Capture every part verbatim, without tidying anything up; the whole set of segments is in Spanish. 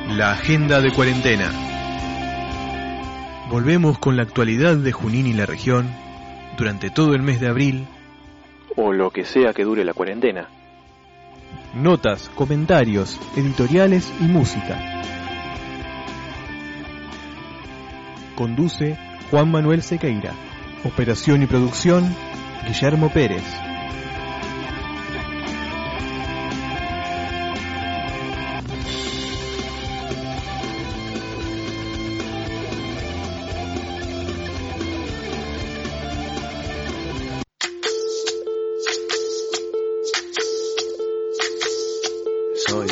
La agenda de cuarentena. Volvemos con la actualidad de Junín y la región durante todo el mes de abril, o lo que sea que dure la cuarentena. Notas, comentarios, editoriales y música. Conduce Juan Manuel Sequeira. Operación y producción, Guillermo Pérez. Soy,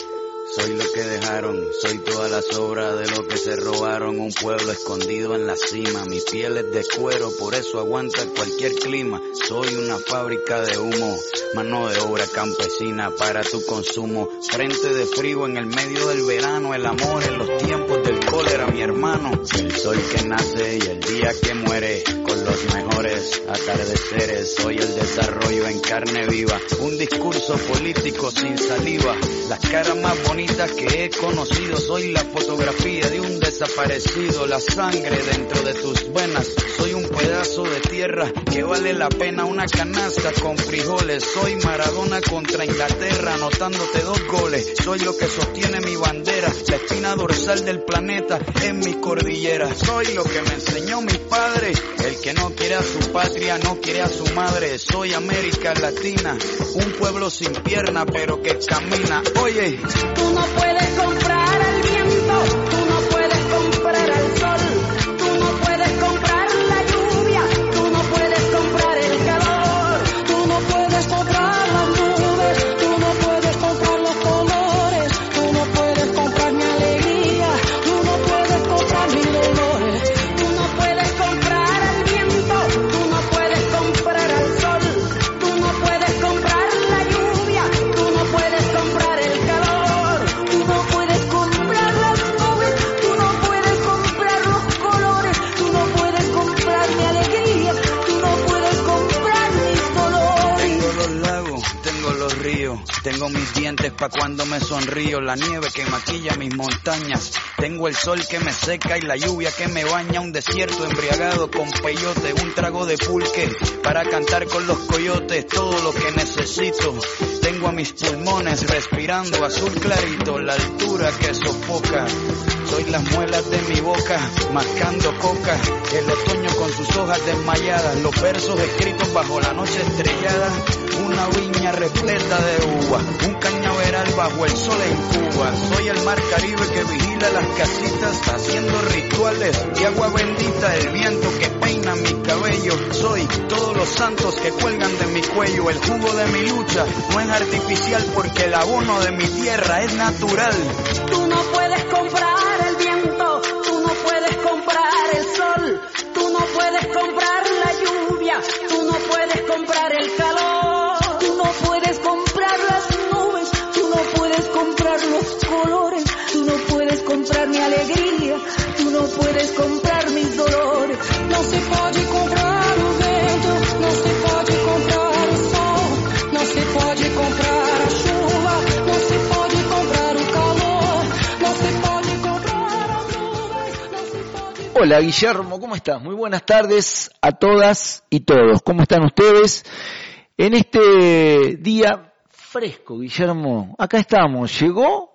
soy lo que dejaron, soy toda la sobra de lo que se robaron, un pueblo escondido en la cima, mi piel es de cuero, por eso aguanta cualquier clima, soy una fábrica de humo, mano de obra campesina para tu consumo, frente de frío en el medio del verano, el amor en los tiempos del cólera, mi hermano, el sol que nace y el día que muere, con los mejores atardeceres, soy el desarrollo en carne viva, un discurso político sin saliva, las caras más bonitas que he conocido, soy la fotografía de un desaparecido, la sangre dentro de tus venas, soy un pedazo de tierra que vale la pena una canasta con frijoles, soy Maradona contra Inglaterra anotándote dos goles, soy lo que sostiene mi bandera, la espina dorsal del planeta en mi cordillera, soy lo que me enseñó mi padre, el que no quiere a su patria no quiere a su madre, soy América Latina, un pueblo sin pierna pero que camina, oye, tú no puedes comprar al viento, tú no puedes comprar al sol, tú no puedes comprar la lluvia, tú no puedes comprar el calor, tú no puedes comprar las nubes, tú no puedes comprar los colores, tú no puedes comprar mi alegría, tú no puedes comprar mis dolores, tú no puedes comprar al viento, tú no puedes comprar al sol, tú no puedes comprar la lluvia, tú no puedes comprar el calor, tú no puedes comprar las nubes, tú no puedes comprar los colores, tú no puedes comprar mi alegría, tú no puedes comprar mis dolores. tengo los lagos, tengo los ríos, tengo mis dientes pa' cuando me sonrío, la nieve que maquilla mis montañas, tengo el sol que me seca y la lluvia que me baña, un desierto embriagado con peyote, un trago de pulque para cantar con los coyotes, todo lo que necesito, tengo a mis pulmones respirando azul clarito, la altura que sofoca, soy las muelas de mi boca, mascando coca, el otoño con sus hojas desmayadas, los versos escritos bajo la noche estrellada, una viña repleta de uva, un cañaveral bajo el sol en Cuba, soy el mar Caribe que vigila las casitas, haciendo rituales de agua bendita, el viento que peina mi cabello, soy todos los santos que cuelgan de mi cuello, el jugo de mi lucha no es artificial porque el abono de mi tierra es natural. Tú no puedes comprar el viento, tú no puedes comprar el sol, tú no puedes comprar la lluvia, tú no puedes comprar el calor, tú no puedes comprar las nubes, tú no puedes comprar los colores, tú no puedes comprar mi alegría, tú no puedes comprar mis dolores. No se puede comprar o vento, no se puede comprar o sol, no se puede comprar a chuva, no se puede comprar o calor, no se puede comprar as nuvens, no se puede... Hola Guillermo, ¿cómo estás? Muy buenas tardes a todas y todos. ¿Cómo están ustedes? En este día fresco, Guillermo, acá estamos. ¿Llegó?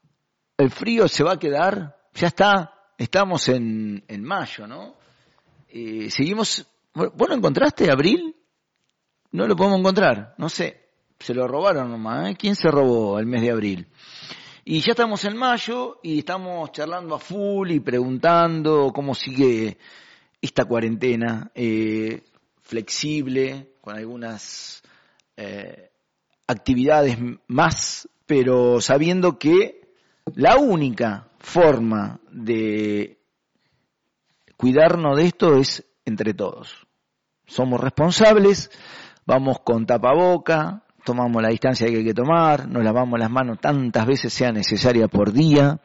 ¿El frío se va a quedar? Ya está. Estamos en, en mayo, ¿no? Eh, seguimos. ¿Vos lo encontraste, abril? No lo podemos encontrar. No sé. Se lo robaron nomás, ¿eh? ¿Quién se robó el mes de abril? Y ya estamos en mayo y estamos charlando a full y preguntando cómo sigue esta cuarentena eh, flexible, con algunas eh, actividades más, pero sabiendo que la única forma de cuidarnos de esto es entre todos. Somos responsables, vamos con tapaboca, tomamos la distancia que hay que tomar, nos lavamos las manos tantas veces sea necesaria por día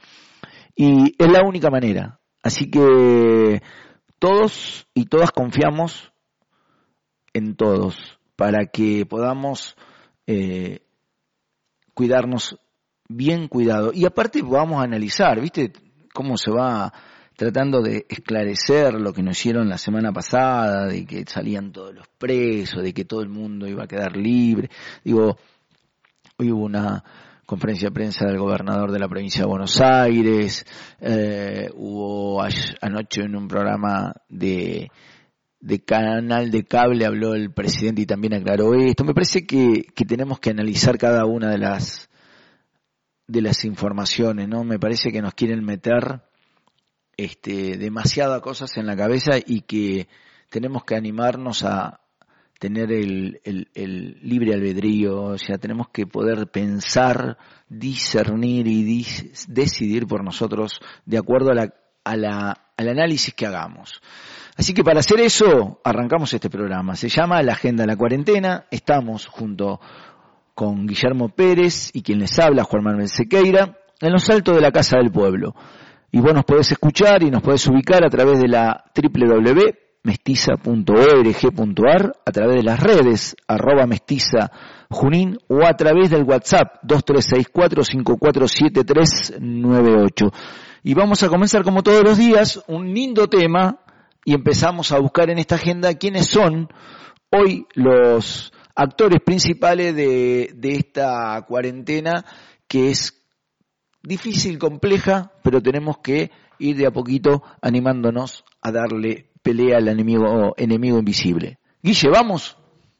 y es la única manera. Así que todos y todas confiamos en todos para que podamos eh, cuidarnos bien cuidado. Y aparte vamos a analizar, ¿viste? Cómo se va tratando de esclarecer lo que nos hicieron la semana pasada, de que salían todos los presos, de que todo el mundo iba a quedar libre. Digo, hoy hubo una conferencia de prensa del gobernador de la provincia de Buenos Aires, eh, hubo anoche en un programa de, de canal de cable, habló el presidente y también aclaró esto. Me parece que, que tenemos que analizar cada una de las, de las informaciones, ¿no? Me parece que nos quieren meter este, demasiadas cosas en la cabeza y que tenemos que animarnos a tener el, el, el libre albedrío, o sea, tenemos que poder pensar, discernir y dis, decidir por nosotros de acuerdo a la, a la, al análisis que hagamos. Así que para hacer eso, arrancamos este programa. Se llama La Agenda de la Cuarentena. Estamos junto con Guillermo Pérez y quien les habla, Juan Manuel Sequeira, en los altos de la Casa del Pueblo. Y vos nos podés escuchar y nos podés ubicar a través de la doble u doble u doble u punto mestiza punto org punto a r, a través de las redes, arroba mestiza junín, o a través del WhatsApp dos tres seis cuatro cinco cuatro siete tres nueve ocho. Y vamos a comenzar como todos los días, un lindo tema, y empezamos a buscar en esta agenda quiénes son hoy los actores principales de, de esta cuarentena, que es difícil, compleja, pero tenemos que ir de a poquito animándonos a darle pelea al enemigo, enemigo invisible. Guille, ¿vamos?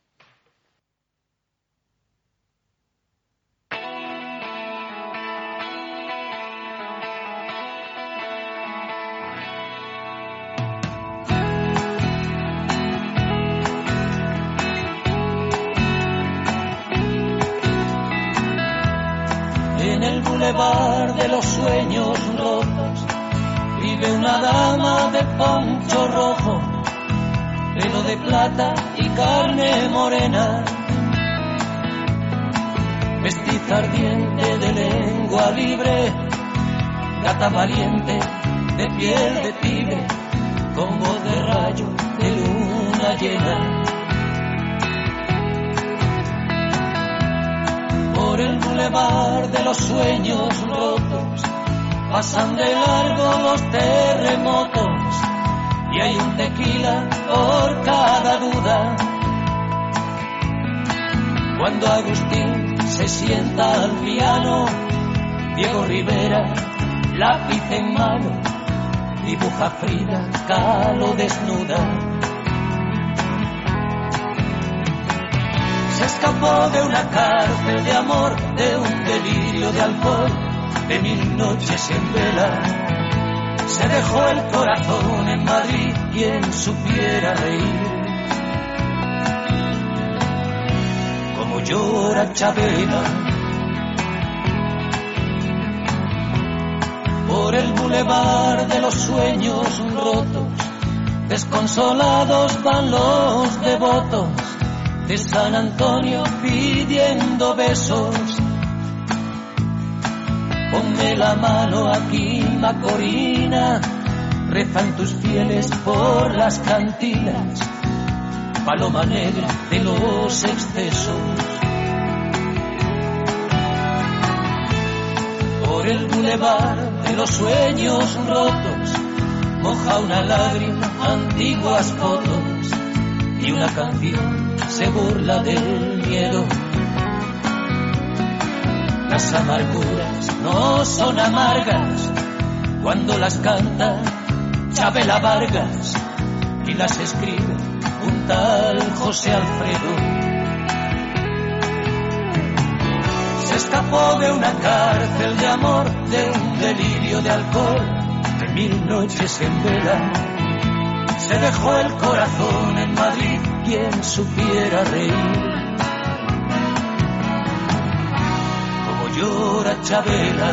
En el bulevar de los sueños rotos vive una dama de poncho rojo, pelo de plata y carne morena, mestiza ardiente de lengua libre, gata valiente de piel de tigre, con voz de rayo de luna llena. Por el bulevar de los sueños rotos pasan de largo los terremotos y hay un tequila por cada duda. Cuando Agustín se sienta al piano, Diego Rivera, lápiz en mano, dibuja Frida Kahlo desnuda. Se escapó de una cárcel de amor, de un delirio de alcohol, de mil noches en vela. Se dejó el corazón en Madrid, quien supiera reír como llora Chabela. Por el bulevar de los sueños rotos, desconsolados van los devotos de San Antonio pidiendo besos. Ponme la mano aquí, Macorina, rezan tus fieles por las cantinas, paloma negra de los excesos. Por el bulevar de los sueños rotos moja una lágrima antiguas fotos y una canción se burla del miedo. Las amarguras no son amargas cuando las canta Chabela Vargas y las escribe un tal José Alfredo. Se escapó de una cárcel de amor, de un delirio de alcohol, de mil noches en vela. Se dejó el corazón en Madrid, quien supiera reír como llora Chabela.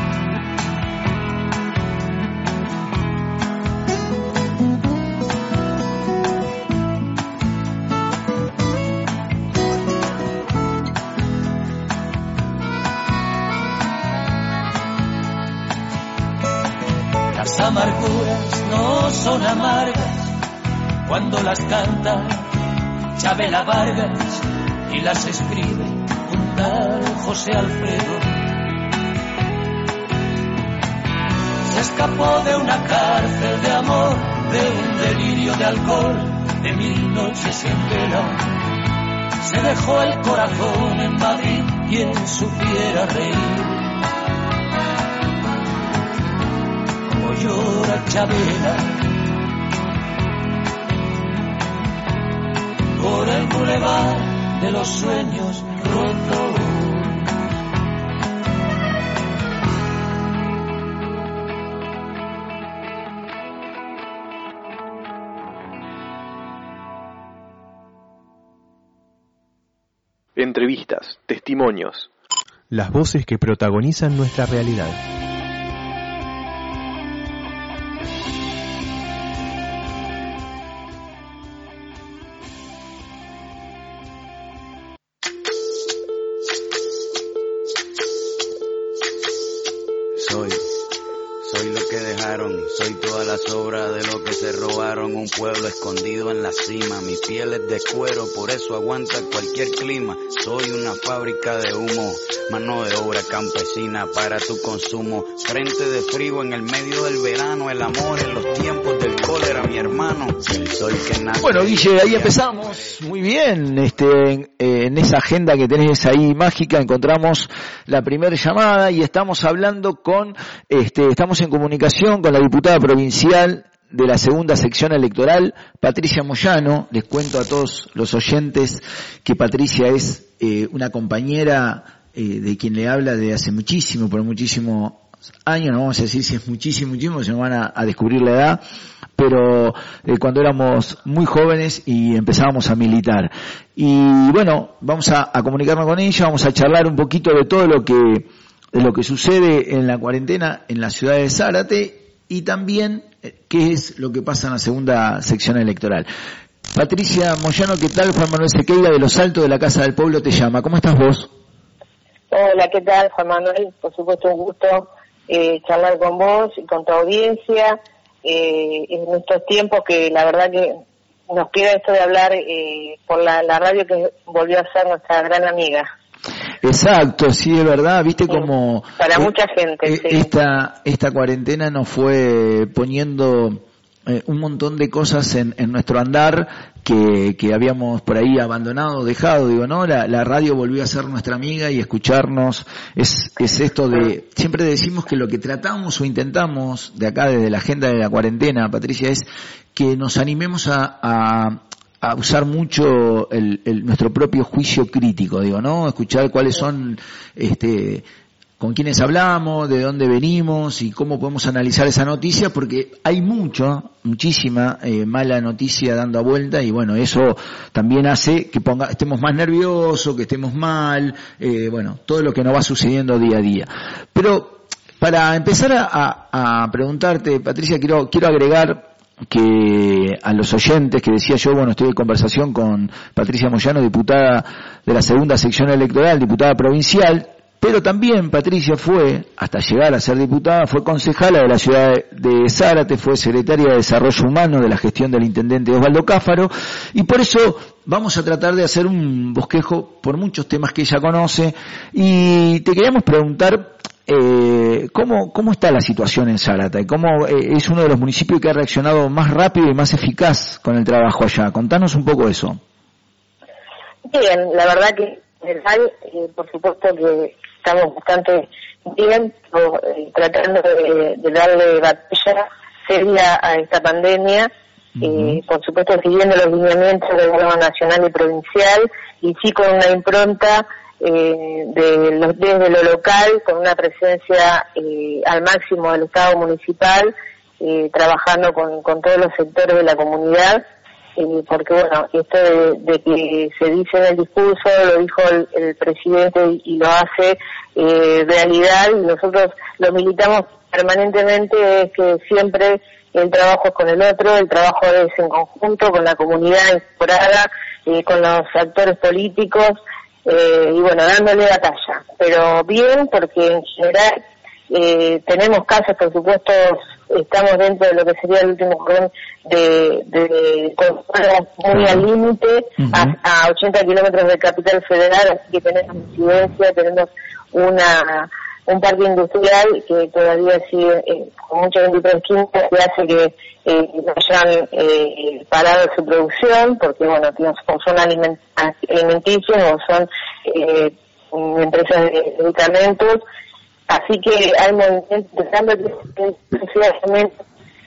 Las amarguras no son amargas cuando las canta Chabela Vargas y las escribe un tal José Alfredo. escapó de una cárcel de amor, de un delirio de alcohol, de mil noches en vela. Se dejó el corazón en Madrid, quien supiera reír. Como llora Chabela por el bulevar de los sueños rotos. Entrevistas, testimonios. Las voces que protagonizan nuestra realidad. Soy, soy lo que dejaron, soy toda la sobra de lo que se robaron, un pueblo escondido en la cima, mi piel es de cuero, por eso aguanta cualquier clima, soy una fábrica de humo, mano de obra campesina para tu consumo, frente de frío en el medio del verano, el amor en los tiempos del cólera, mi hermano, el sol que nace. Bueno, Guille, ahí empezamos, muy bien, este, en, en esa agenda que tenés ahí mágica encontramos la primera llamada y estamos hablando con, este, estamos en comunicación con la diputada provincial de la segunda sección electoral, Patricia Moyano. Les cuento a todos los oyentes que Patricia es eh, una compañera eh, de quien le habla de hace muchísimo, por muchísimo años, no vamos a decir si es muchísimo, muchísimo, se nos van a, a descubrir la edad, pero eh, cuando éramos muy jóvenes y empezábamos a militar. Y bueno, vamos a, a comunicarnos con ella, vamos a charlar un poquito de todo lo que, de lo que sucede en la cuarentena en la ciudad de Zárate y también qué es lo que pasa en la segunda sección electoral. Patricia Moyano, ¿qué tal? Juan Manuel Sequeira de Los Altos de la Casa del Pueblo te llama. ¿Cómo estás vos? Hola, ¿qué tal, Juan Manuel? Por supuesto, un gusto eh, charlar con vos y con tu audiencia eh, en estos tiempos que la verdad que nos queda esto de hablar eh, por la, la radio que volvió a ser nuestra gran amiga. Exacto, sí, es verdad, viste sí, como para eh, mucha gente eh, sí. esta esta cuarentena nos fue poniendo eh, un montón de cosas en, en nuestro andar que, que habíamos por ahí abandonado, dejado, digo, ¿no? La, la radio volvió a ser nuestra amiga y escucharnos es es esto de, siempre decimos que lo que tratamos o intentamos de acá desde la agenda de la cuarentena, Patricia, es que nos animemos a, a a usar mucho el, el, nuestro propio juicio crítico, digo, ¿no? Escuchar cuáles son, este, con quiénes hablamos, de dónde venimos y cómo podemos analizar esa noticia, porque hay mucho, muchísima eh, mala noticia dando a vuelta y bueno, eso también hace que ponga, estemos más nerviosos, que estemos mal, eh, bueno, todo lo que nos va sucediendo día a día. Pero para empezar a, a, a preguntarte, Patricia, quiero, quiero agregar que a los oyentes que decía yo, bueno, estoy en conversación con Patricia Moyano, diputada de la segunda sección electoral, diputada provincial, pero también Patricia fue, hasta llegar a ser diputada, fue concejala de la ciudad de Zárate, fue secretaria de Desarrollo Humano de la gestión del intendente Osvaldo Cáfaro, y por eso vamos a tratar de hacer un bosquejo por muchos temas que ella conoce, y te queríamos preguntar Eh, ¿cómo, ¿Cómo está la situación en Zárate? ¿Cómo eh, es uno de los municipios que ha reaccionado más rápido y más eficaz con el trabajo allá? Contanos un poco eso. Bien, la verdad que en general, eh, por supuesto que estamos bastante bien eh, tratando de, de darle batalla seria a esta pandemia, uh-huh. eh, por supuesto siguiendo los lineamientos del gobierno nacional y provincial y sí con una impronta Eh, de los, desde lo local, con una presencia eh, al máximo del Estado municipal, eh, trabajando con, con todos los sectores de la comunidad, eh, porque bueno, esto de, de que se dice en el discurso, lo dijo el, el presidente y, y lo hace eh, realidad, y nosotros lo militamos permanentemente, es que siempre el trabajo es con el otro, el trabajo es en conjunto, con la comunidad incorporada, eh, con los actores políticos, Eh, y bueno, dándole batalla, pero bien porque en general eh, tenemos casos, por supuesto, estamos dentro de lo que sería el último cordón de, de control muy al límite, uh-huh. a, a ochenta kilómetros de Capital Federal, así que tenemos incidencia, tenemos una un parque industrial que todavía sigue eh, con muchos veintitrés químicos, que hace que eh, no hayan eh, parado su producción, porque bueno, o son aliment alimenticios o son eh, empresas de medicamentos, así que hay movimientos de cambio que socialmente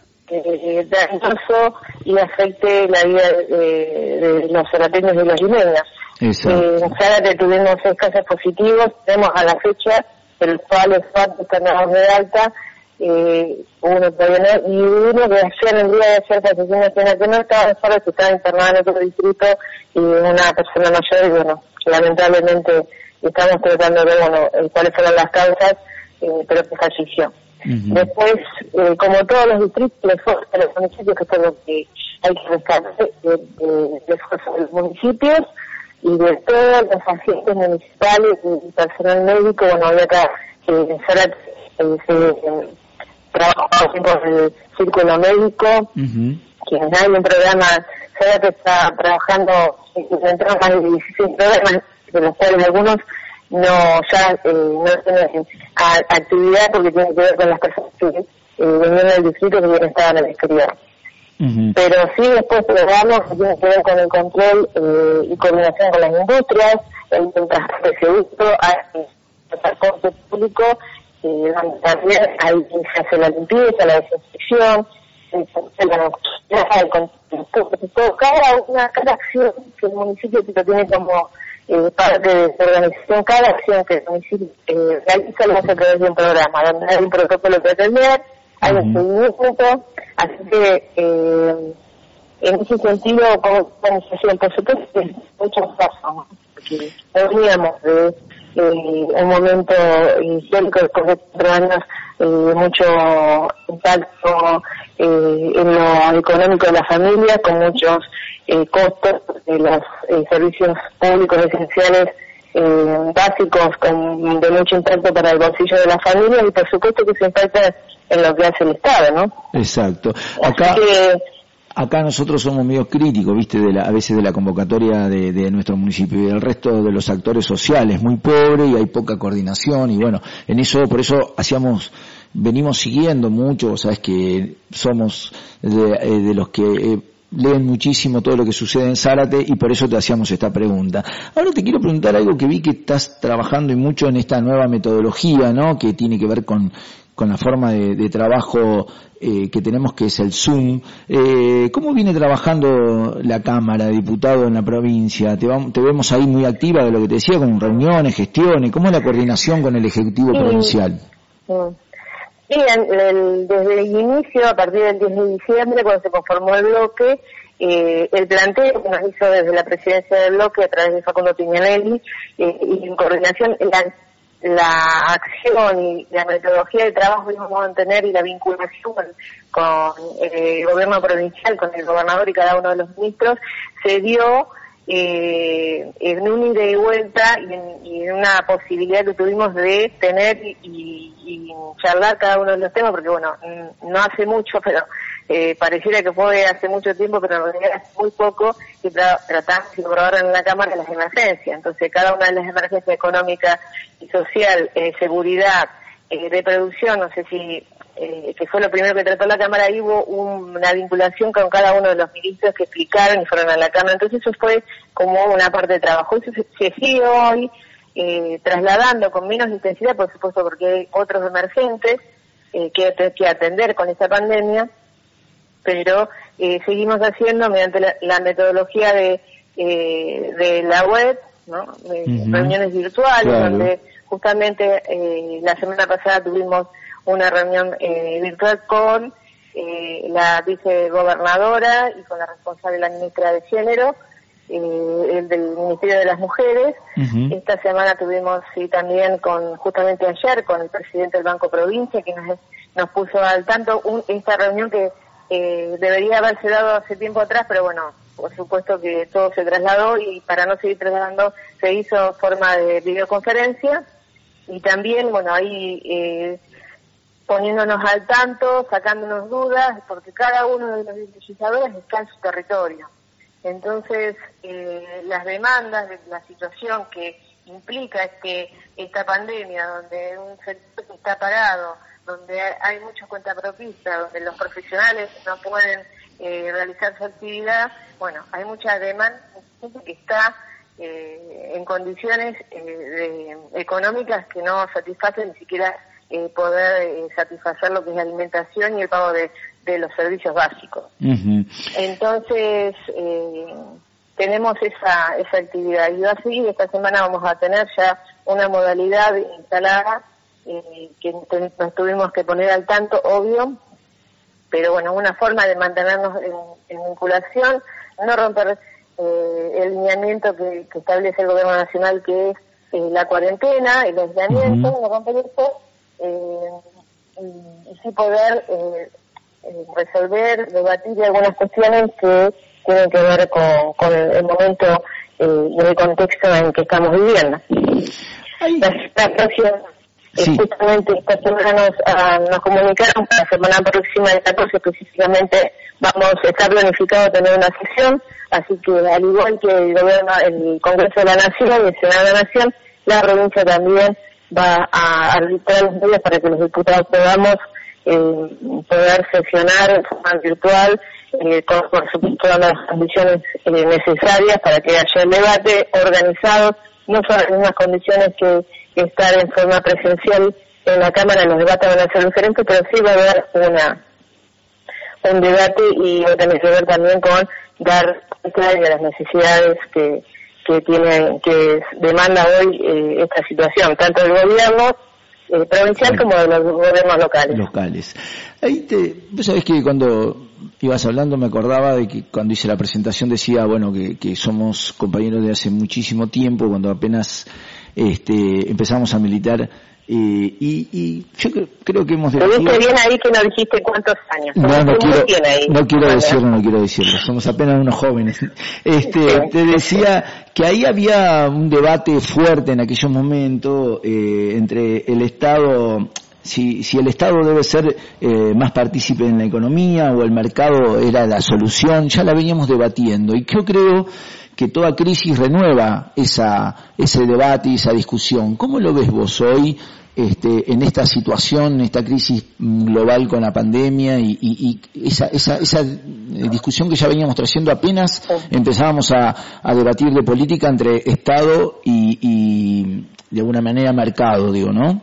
eh, dañoso y afecte la vida de, de los zarateños y las limeñas. Eh, en Zárate tuvimos seis casos positivos, tenemos a la fecha, de los cuales cuatro están dados de alta, eh, uno todavía no, y uno que ayer, el día de ayer, falleció en que no estaba en Zárate, que estaba internado en otro distrito, y una persona mayor, y bueno, lamentablemente estamos tratando de, bueno, eh, cuáles fueron las causas, eh, pero que falleció. Uh-huh. Después, eh, como todos los distritos, el esfuerzo de los municipios, que es lo que hay que rescatar, eh, eh, el esfuerzo de los municipios, y de todos los agentes municipales y personal médico. Bueno, hoy acá eh, en Zárate eh, se eh, trabaja por el círculo médico, uh-huh. que hay un programa, Zárate está trabajando dentro de más de dieciséis programas, de los cuales algunos no ya eh, no tienen a, actividad porque tienen que ver con las personas que eh, venían del distrito que bien estaban en el exterior. Uh-huh. Pero sí, después programas que tienen que ver con el control eh, y coordinación con las industrias, el transporte seguro, el transporte público, eh, donde también ahí se hace la limpieza, la desinfección, el, el, el control, cada una, cada acción que el municipio tiene como eh, parte de su organización, cada acción que el municipio eh, realiza lo hace a través de un programa, donde hay un protocolo que atender, hay un seguimiento, así que eh, en ese sentido, como organización, por supuesto, hay muchos pasos, ¿no? Porque veníamos de eh, un momento histórico después de cuatro años, eh, mucho impacto eh, en lo económico de la familia, con muchos eh, costos de los eh, servicios públicos esenciales eh, básicos, con de mucho impacto para el bolsillo de la familia, y por supuesto que se impacta en lo que hace el Estado, ¿no? Exacto. Acá, que, acá nosotros somos medio críticos, viste, de la, a veces de la convocatoria de, de nuestro municipio y del resto de los actores sociales, muy pobre y hay poca coordinación, y bueno, en eso, por eso hacíamos, venimos siguiendo mucho, sabes que somos de, de los que eh, leen muchísimo todo lo que sucede en Zárate y por eso te hacíamos esta pregunta. Ahora te quiero preguntar algo que vi que estás trabajando y mucho en esta nueva metodología, ¿no? Que tiene que ver con con la forma de, de trabajo eh, que tenemos, que es el Zoom. Eh, ¿Cómo viene trabajando la Cámara de Diputados en la provincia? Te, vamos, te vemos ahí muy activa de lo que te decía, con reuniones, gestiones. ¿Cómo es la coordinación con el Ejecutivo sí. provincial? Sí. Bien, el, desde el inicio, a partir del diez de diciembre, cuando se conformó el bloque, eh, el planteo que nos hizo desde la presidencia del bloque a través de Facundo Piñanelli, eh, y en coordinación, la la acción y la metodología de trabajo que íbamos a mantener y la vinculación con, con el gobierno provincial, con el gobernador y cada uno de los ministros, se dio eh, en un ida y vuelta y en, y en una posibilidad que tuvimos de tener y, y, y charlar cada uno de los temas, porque bueno, no hace mucho, pero eh, pareciera que fue hace mucho tiempo, pero en realidad hace muy poco, y tra tratamos de probar en la Cámara las emergencias. Entonces, cada una de las emergencias económicas y social, eh, seguridad, eh, de producción, no sé si, eh, que fue lo primero que trató la Cámara, ahí hubo un, una vinculación con cada uno de los ministros que explicaron y fueron a la Cámara. Entonces, eso fue como una parte de trabajo. Eso se, se sigue hoy eh, trasladando con menos intensidad, por supuesto, porque hay otros emergentes eh, que, que atender con esta pandemia, pero eh, seguimos haciendo mediante la, la metodología de, eh, de la web, ¿no? De uh-huh. reuniones virtuales, claro. Donde justamente eh, la semana pasada tuvimos una reunión eh, virtual con eh, la vicegobernadora y con la responsable de la ministra de Género, eh, el del Ministerio de las Mujeres. Uh-huh. Esta semana tuvimos sí también con, justamente ayer, con el presidente del Banco Provincia, que nos, nos puso al tanto un, esta reunión que eh, debería haberse dado hace tiempo atrás, pero bueno, por supuesto que todo se trasladó y para no seguir trasladando se hizo en forma de videoconferencia y también, bueno, ahí eh, poniéndonos al tanto, sacándonos dudas, porque cada uno de los legisladores está en su territorio. Entonces, eh, las demandas de la situación que implica es que esta pandemia, donde un sector está parado, donde hay muchos cuentapropistas, donde los profesionales no pueden eh, realizar su actividad, bueno, hay mucha demanda, gente que está eh, en condiciones eh, de, económicas que no satisfacen ni siquiera eh, poder eh, satisfacer lo que es la alimentación y el pago de, de los servicios básicos. Uh-huh. Entonces, eh, tenemos esa, esa actividad y así esta semana vamos a tener ya una modalidad instalada eh, que nos tuvimos que poner al tanto, obvio, pero bueno, una forma de mantenernos en, en vinculación, no romper eh, el lineamiento que, que establece el gobierno nacional, que es eh, la cuarentena, el aislamiento, uh-huh. no romper eso, eh, y, y sí poder eh, eh, resolver, debatir algunas cuestiones que tienen que ver con, con el momento eh, y el contexto en que estamos viviendo. La, la próxima, sí. eh, justamente esta semana nos, uh, nos comunicaron que la semana próxima, el catorce específicamente, vamos a estar planificado tener una sesión, así que al igual que el gobierno, el Congreso de la Nación y el Senado de la Nación, la provincia también va a arbitrar los medios para que los diputados podamos eh, poder sesionar en forma virtual, Eh, con, por supuesto, todas las condiciones eh, necesarias para que haya el debate organizado, no son las mismas condiciones que, que estar en forma presencial en la Cámara. Los debates van a ser diferentes, pero sí va a haber una un debate y va a tener que ver también con dar cuenta de las necesidades que que tiene que demanda hoy eh, esta situación, tanto del gobierno eh, provincial como de los gobiernos locales. Locales. Ahí te, vos sabés que cuando ibas hablando me acordaba de que cuando hice la presentación decía, bueno, que, que somos compañeros de hace muchísimo tiempo, cuando apenas este, empezamos a militar, eh, y, y yo creo, creo que hemos debatido... Te viste bien ahí que no dijiste cuántos años. No, no quiero, no quiero decirlo, no quiero decirlo, somos apenas unos jóvenes. Este, sí. Te decía que ahí había un debate fuerte en aquellos momentos eh, entre el Estado... Si, si el Estado debe ser eh, más partícipe en la economía o el mercado era la solución, ya la veníamos debatiendo y yo creo que toda crisis renueva esa, ese debate y esa discusión. ¿Cómo lo ves vos hoy este, en esta situación, en esta crisis global con la pandemia y, y, y esa, esa, esa discusión que ya veníamos trayendo apenas empezábamos a, a debatir de política entre Estado y, y de alguna manera mercado, digo, ¿no?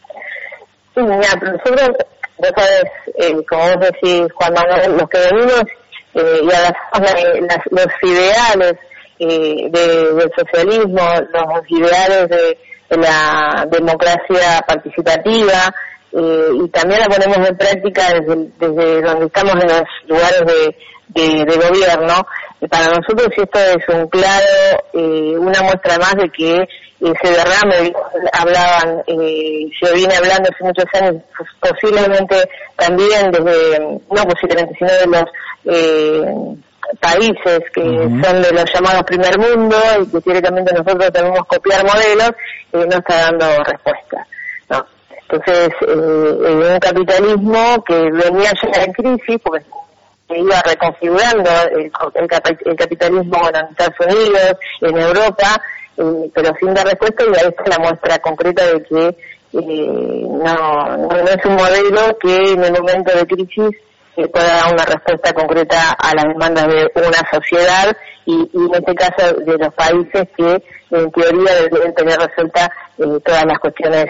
Sí, mira, nosotros, vos sabés, eh, como vos decís, Juan Manuel, los que venimos eh, y abrazamos las, los ideales eh, de, del socialismo, los ideales de, de la democracia participativa, eh, y también la ponemos en práctica desde, desde donde estamos en los lugares de, de, de gobierno. Y para nosotros esto es un claro, eh, una muestra más de que ese derrame, hablaban, eh, se viene hablando hace muchos años, pues, posiblemente también desde, no posiblemente, sino de los eh, países que uh-huh. son de los llamados primer mundo y que teóricamente nosotros debemos copiar modelos, eh, no está dando respuesta, ¿no? Entonces, eh, en un capitalismo que venía ya en crisis, porque se iba reconfigurando el, el, el capitalismo bueno, en Estados Unidos, en Europa, Eh, pero sin dar respuesta, y ahí está la muestra concreta de que eh, no, no es un modelo que en el momento de crisis eh, pueda dar una respuesta concreta a las demandas de una sociedad y, y en este caso de los países que en teoría deben tener resuelta eh, todas las cuestiones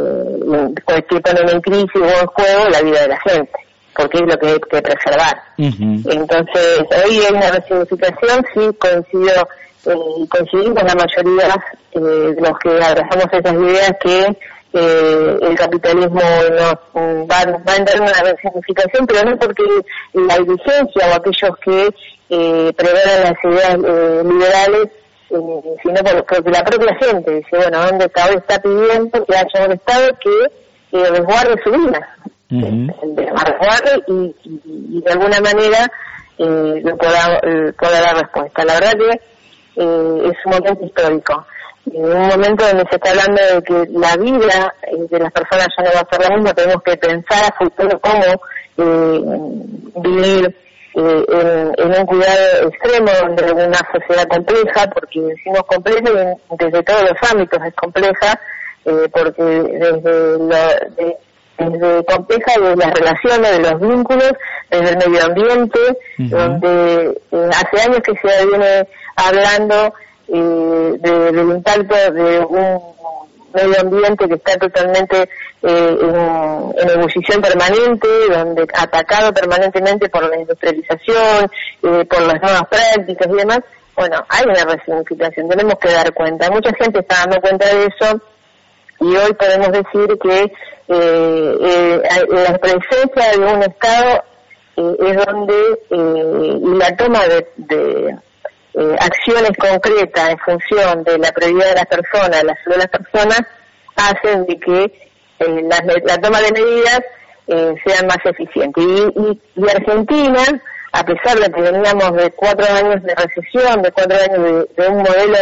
eh, que ponen en crisis o en juego la vida de la gente, porque es lo que hay que preservar. Uh-huh. Entonces, hoy hay una resignificación, sí, coincido y coincidimos la mayoría eh, de los que abrazamos esas ideas que eh, el capitalismo nos va, va a entrar en una resignificación, pero no porque la dirigencia o aquellos que eh, prevalen las ideas eh, liberales, eh, sino por, porque la propia gente dice, bueno, ¿dónde está? Hoy está pidiendo que haya un Estado que eh, resguarde su vida, uh-huh. eh, resguarde y, y, y de alguna manera eh, lo pueda, eh, pueda dar respuesta. La verdad que Eh, es un momento histórico, en un momento donde se está hablando de que la vida eh, de las personas ya no va a ser la misma. Tenemos que pensar a futuro cómo eh, vivir eh, en, en un cuidado extremo, donde una sociedad compleja, porque decimos compleja y desde todos los ámbitos es compleja, eh, porque desde, lo, de, desde compleja de las relaciones, de los vínculos, desde el medio ambiente, uh-huh. donde eh, hace años que se viene hablando eh, de, del impacto de un medio ambiente que está totalmente eh, en, en ebullición permanente, donde atacado permanentemente por la industrialización, eh, por las nuevas prácticas y demás. Bueno, hay una resignificación, tenemos que dar cuenta. Mucha gente está dando cuenta de eso y hoy podemos decir que eh, eh, la presencia de un Estado eh, es donde eh, y la toma de, de eh, acciones concretas en función de la prioridad de las personas, la salud de las personas, hacen de que eh, la, la toma de medidas eh, sean más eficientes. Y, y, y Argentina, a pesar de que veníamos de cuatro años de recesión, de cuatro años de, de un modelo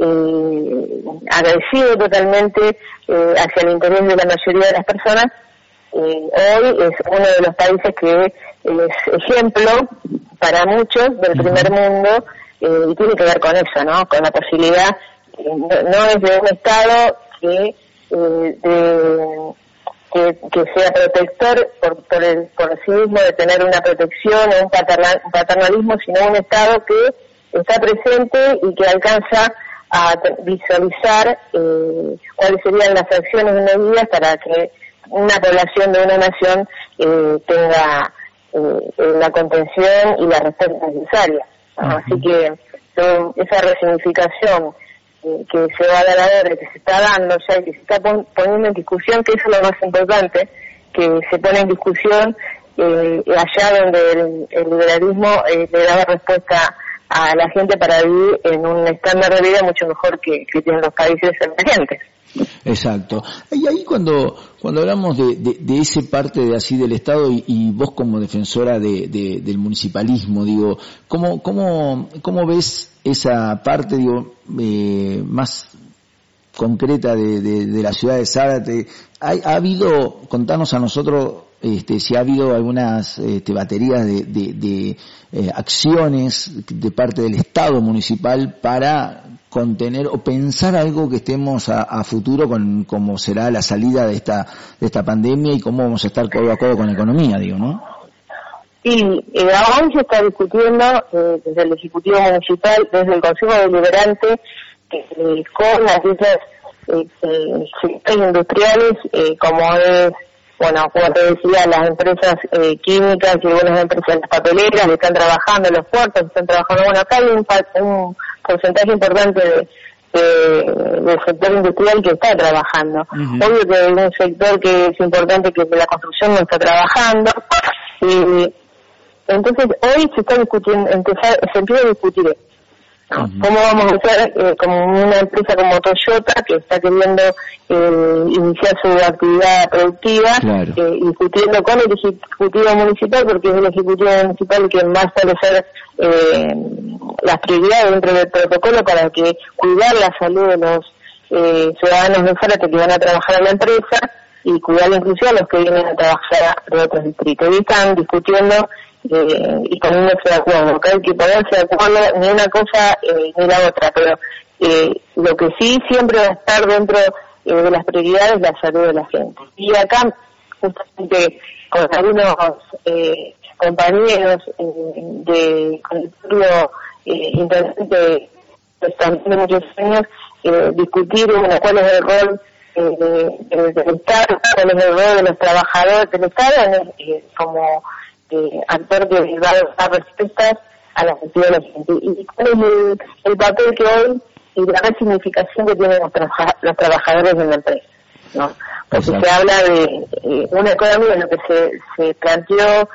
eh, agresivo totalmente eh, hacia el interés de la mayoría de las personas, eh, hoy es uno de los países que es ejemplo para muchos del primer mundo, eh, y tiene que ver con eso, ¿no? Con la posibilidad, eh, no, no es de un Estado que, eh, de, que, que sea protector por, por, el, por sí mismo, de tener una protección o un, paternal, un paternalismo, sino un Estado que está presente y que alcanza a visualizar eh, cuáles serían las acciones y medidas para que una población de una nación eh, tenga eh, la contención y la respuesta necesaria. Uh-huh. Así que eh, esa resignificación eh, que se va a dar ahora, que se está dando ya y que se está pon- poniendo en discusión, que eso es lo más importante, que se pone en discusión eh, allá donde el, el liberalismo eh, le daba respuesta a la gente para vivir en un estándar de vida mucho mejor que, que tienen los países emergentes. Exacto. Y ahí cuando cuando hablamos de, de, de ese parte de así del Estado y, y vos como defensora de, de, del municipalismo, digo, ¿cómo cómo cómo ves esa parte, digo, eh, más concreta de, de, de la ciudad de Zárate? ¿Ha, ha habido, contanos a nosotros, este, si ha habido algunas este, baterías de, de, de eh, acciones de parte del Estado municipal para contener o pensar algo que estemos a, a futuro con cómo será la salida de esta de esta pandemia y cómo vamos a estar codo a codo con la economía, digo, ¿no? Sí, eh, ahora se está discutiendo eh, desde el Ejecutivo Municipal, desde el Consejo Deliberante, eh, con aquellos eh, eh, sectores industriales, eh, como es, bueno, como te decía, las empresas eh, químicas y algunas empresas papeleras que están trabajando, los puertos están trabajando. Bueno, acá hay un, un porcentaje importante de, de, del sector industrial que está trabajando. Uh-huh. Obvio que hay un sector que es importante, que es de la construcción, no está trabajando. Y entonces hoy se está discutiendo, empezar, se empieza a discutir esto. Uh-huh. ¿Cómo vamos a hacer eh, como una empresa como Toyota, que está queriendo eh, iniciar su actividad productiva, claro. eh, discutiendo con el Ejecutivo Municipal, porque es el Ejecutivo Municipal quien va a establecer eh, las prioridades dentro del protocolo para que cuidar la salud de los eh, ciudadanos de Zárate que van a trabajar en la empresa y cuidar inclusive a los que vienen a trabajar de otros distritos? Y están discutiendo Eh, y poniéndose de acuerdo, que hay que ponerse de acuerdo ni una cosa eh, ni la otra, pero eh, lo que sí siempre va a estar dentro eh, de las prioridades la salud de la gente. Y acá, justamente con algunos eh, compañeros eh, de consultorio eh, interesante también de muchos años, eh, discutir bueno, cuál es el rol eh, de, del Estado, cuál es el rol de los trabajadores del Estado eh, como Eh, actor que va a dar respuestas a las necesidades de la gente. Y cuál es el, el papel que hoy y la resignificación que tienen los, trabaja, los trabajadores en la empresa, ¿no? Porque Exacto. se habla de eh, una economía, lo que se, se planteó,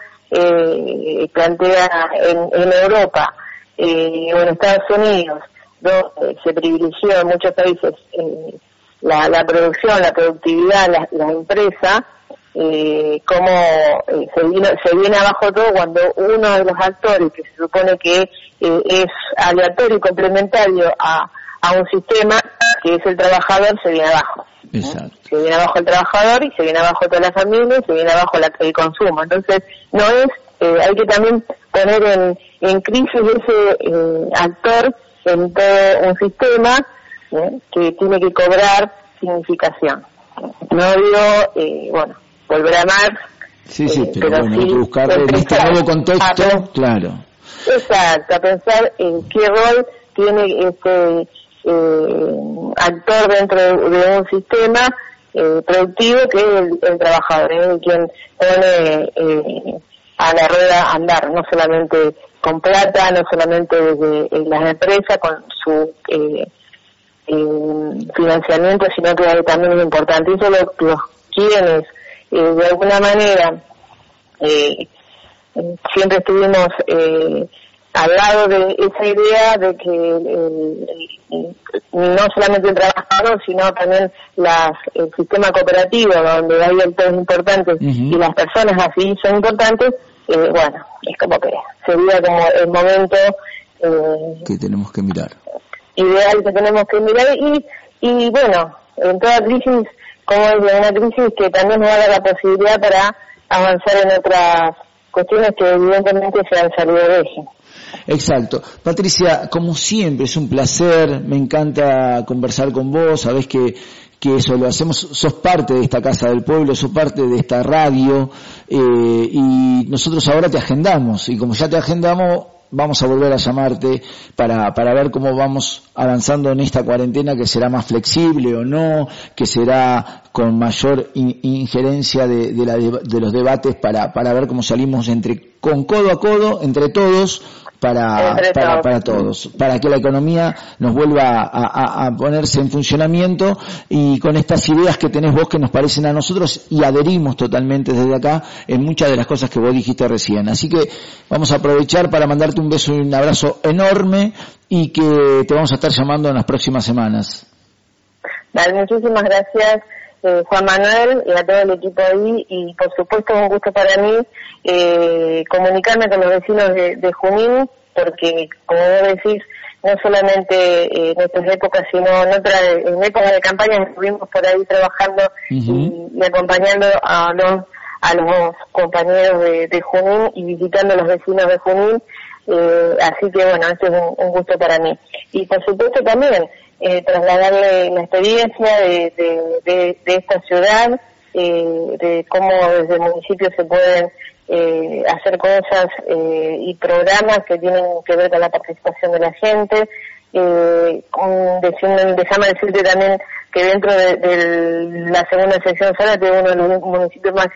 eh, plantea en, en Europa eh, o en Estados Unidos, donde se privilegió en muchos países eh, la, la producción, la productividad, la, la empresa. Eh, como eh, se, vino, se viene abajo todo cuando uno de los actores que se supone que eh, es aleatorio y complementario a, a un sistema que es el trabajador, se viene abajo. Exacto. Se viene abajo el trabajador y se viene abajo toda la familia y se viene abajo la, el consumo. Entonces no es, eh, hay que también poner en, en crisis ese eh, actor en todo un sistema eh, que tiene que cobrar significación. No digo, eh, bueno, volver a amar, sí, sí, eh, pero, pero bueno, sí hay que buscar en este nuevo contexto, a, claro. Exacto, a pensar en qué rol tiene este eh, actor dentro de, de un sistema eh, productivo que es el, el trabajador, es el quien pone eh, a la rueda a andar, no solamente con plata, no solamente desde eh, las empresas con su eh, eh, financiamiento, sino que también es importante. Eso lo, los quienes eh, de alguna manera eh, siempre estuvimos eh, al lado de esa idea de que el, el, no solamente el trabajador, sino también las, el sistema cooperativo, donde hay actores importantes uh-huh. y las personas así son importantes, eh, bueno, es como que sería como el momento eh, que tenemos que mirar. Ideal que tenemos que mirar y, y bueno, en toda crisis, como es una crisis que también nos da la posibilidad para avanzar en otras cuestiones que evidentemente se han salido de eje. Exacto. Patricia, como siempre, es un placer, me encanta conversar con vos, sabés que, que eso lo hacemos, sos parte de esta Casa del Pueblo, sos parte de esta radio, eh, y nosotros ahora te agendamos, y como ya te agendamos, vamos a volver a llamarte para, para ver cómo vamos avanzando en esta cuarentena, que será más flexible o no, que será con mayor in, injerencia de, de, la, de los debates para, para ver cómo salimos entre, con codo a codo, entre todos, para, para, para todos, para que la economía nos vuelva a, a, a ponerse en funcionamiento y con estas ideas que tenés vos que nos parecen a nosotros y adherimos totalmente desde acá en muchas de las cosas que vos dijiste recién. Así que vamos a aprovechar para mandarte un beso y un abrazo enorme y que te vamos a estar llamando en las próximas semanas. Vale, muchísimas gracias. Eh, Juan Manuel y a todo el equipo ahí, y por supuesto es un gusto para mí eh, comunicarme con los vecinos de, de Junín, porque como vos decís, no solamente eh, en estas épocas, sino en otras, en épocas de campaña estuvimos por ahí trabajando uh-huh. y, y acompañando a los a los compañeros de, de Junín y visitando a los vecinos de Junín, eh, así que bueno, esto es un, un gusto para mí. Y por supuesto también Eh, trasladarle la experiencia de, de, de, de esta ciudad, eh, de cómo desde el municipio se pueden eh, hacer cosas eh, y programas que tienen que ver con la participación de la gente. Eh, decirme, déjame decirte también que dentro de, de la segunda sección Zárate es uno de los municipios más...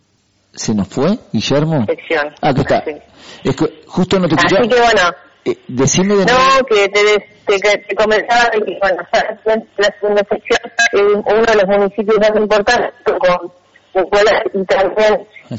¿Se nos fue, Guillermo? Sección. Ah, que está. Sí. Es que justo no te escuché. Así que bueno... Eh, decime de no, nuevo. que te, te, te comentaba que, bueno, la segunda sección es uno de los municipios más importantes con escuelas y también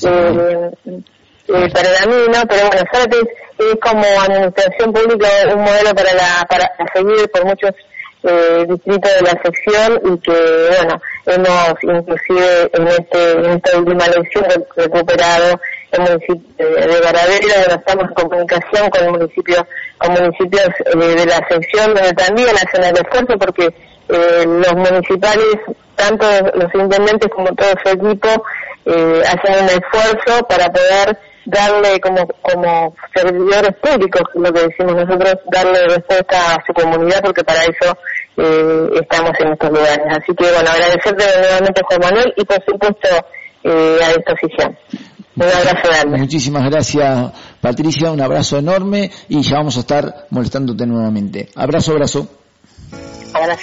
eh, eh, para la mí, ¿no? Pero bueno, Zárate es, es como administración pública un modelo para la para seguir por muchos eh, distritos de la sección y que, bueno, hemos inclusive en este en esta última elección recuperado el municipio de Varadero, donde estamos en comunicación con el municipio, con municipios eh, de la sección, donde también hacen el esfuerzo porque eh, los municipales, tanto los intendentes como todo su equipo, eh, hacen un esfuerzo para poder darle como como servidores públicos, lo que decimos nosotros, darle respuesta a su comunidad, porque para eso eh, estamos en estos lugares. Así que bueno, agradecerte nuevamente, Juan Manuel, y por supuesto eh, a disposición. Un abrazo grande. Muchísimas gracias, Patricia, un abrazo enorme y ya vamos a estar molestándote nuevamente. Abrazo, abrazo. Abrazo.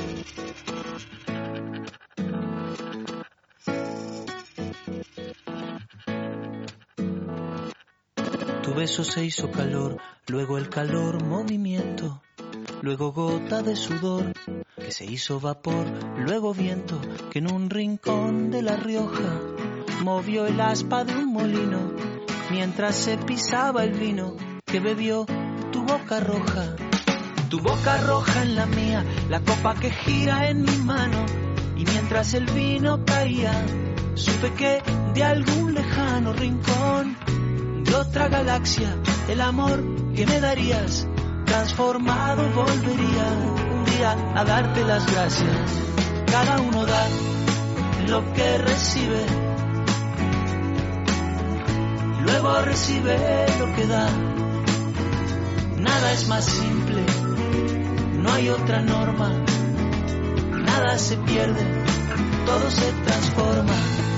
Tu beso se hizo calor, luego el calor movimiento, luego gota de sudor que se hizo vapor, luego viento que en un rincón de La Rioja movió el aspa de un molino mientras se pisaba el vino que bebió tu boca roja. Tu boca roja en la mía, la copa que gira en mi mano, y mientras el vino caía supe que de algún lejano rincón de otra galaxia el amor que me darías transformado volvería un día a darte las gracias. Cada uno da lo que recibe. Luego luego recibe lo que da. Nada es más simple, no hay otra norma. Nada se pierde, todo se transforma.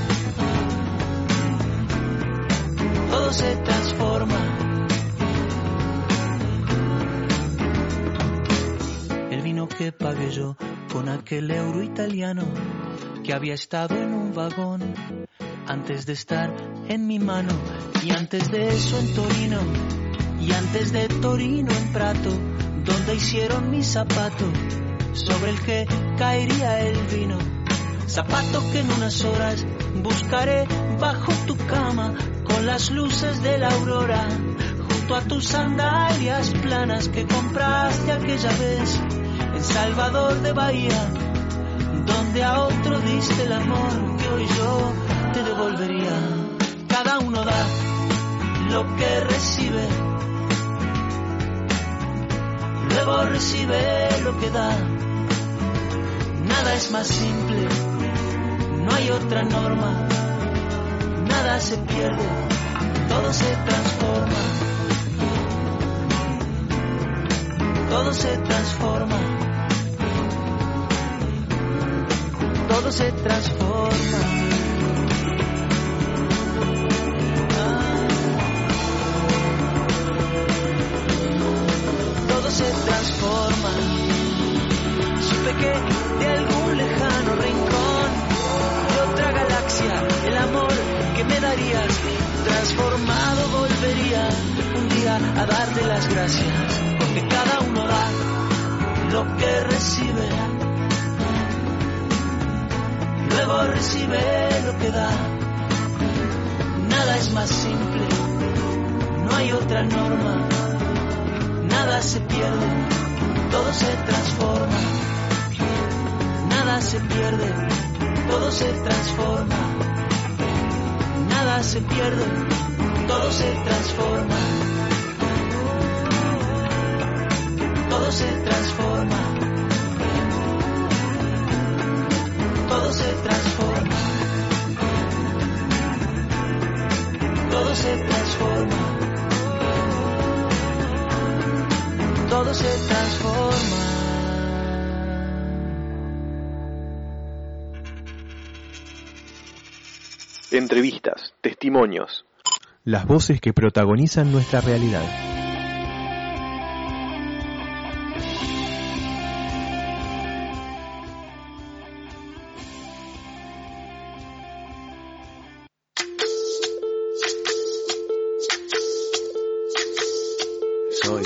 Todo se transforma. El vino que pagué yo con aquel euro italiano que había estado en un vagón antes de estar en mi mano, y antes de eso en Torino, y antes de Torino en Prato, donde hicieron mi zapato sobre el que caería el vino. Zapato que en unas horas buscaré bajo tu cama con las luces de la aurora, junto a tus sandalias planas que compraste aquella vez en Salvador de Bahía, donde a otro diste el amor que hoy yo te devolvería. Cada uno da lo que recibe, luego recibe lo que da. Nada es más simple, no hay otra norma. Nada se pierde, todo se transforma. Todo se transforma. Todo se transforma. Ah. Todo se transforma. Supe que de algún lejano rincón de otra galaxia el amor que me darías transformado volvería un día a darte las gracias, porque cada uno da lo que recibe, luego recibe lo que da. Nada es más simple, no hay otra norma. Nada se pierde, todo se transforma. Nada se pierde, todo se transforma. Nada se pierde, todo se transforma. Todo se transforma. Todo se transforma. Todo se transforma. Todo se transforma. Entrevistas, testimonios. Las voces que protagonizan nuestra realidad. Soy,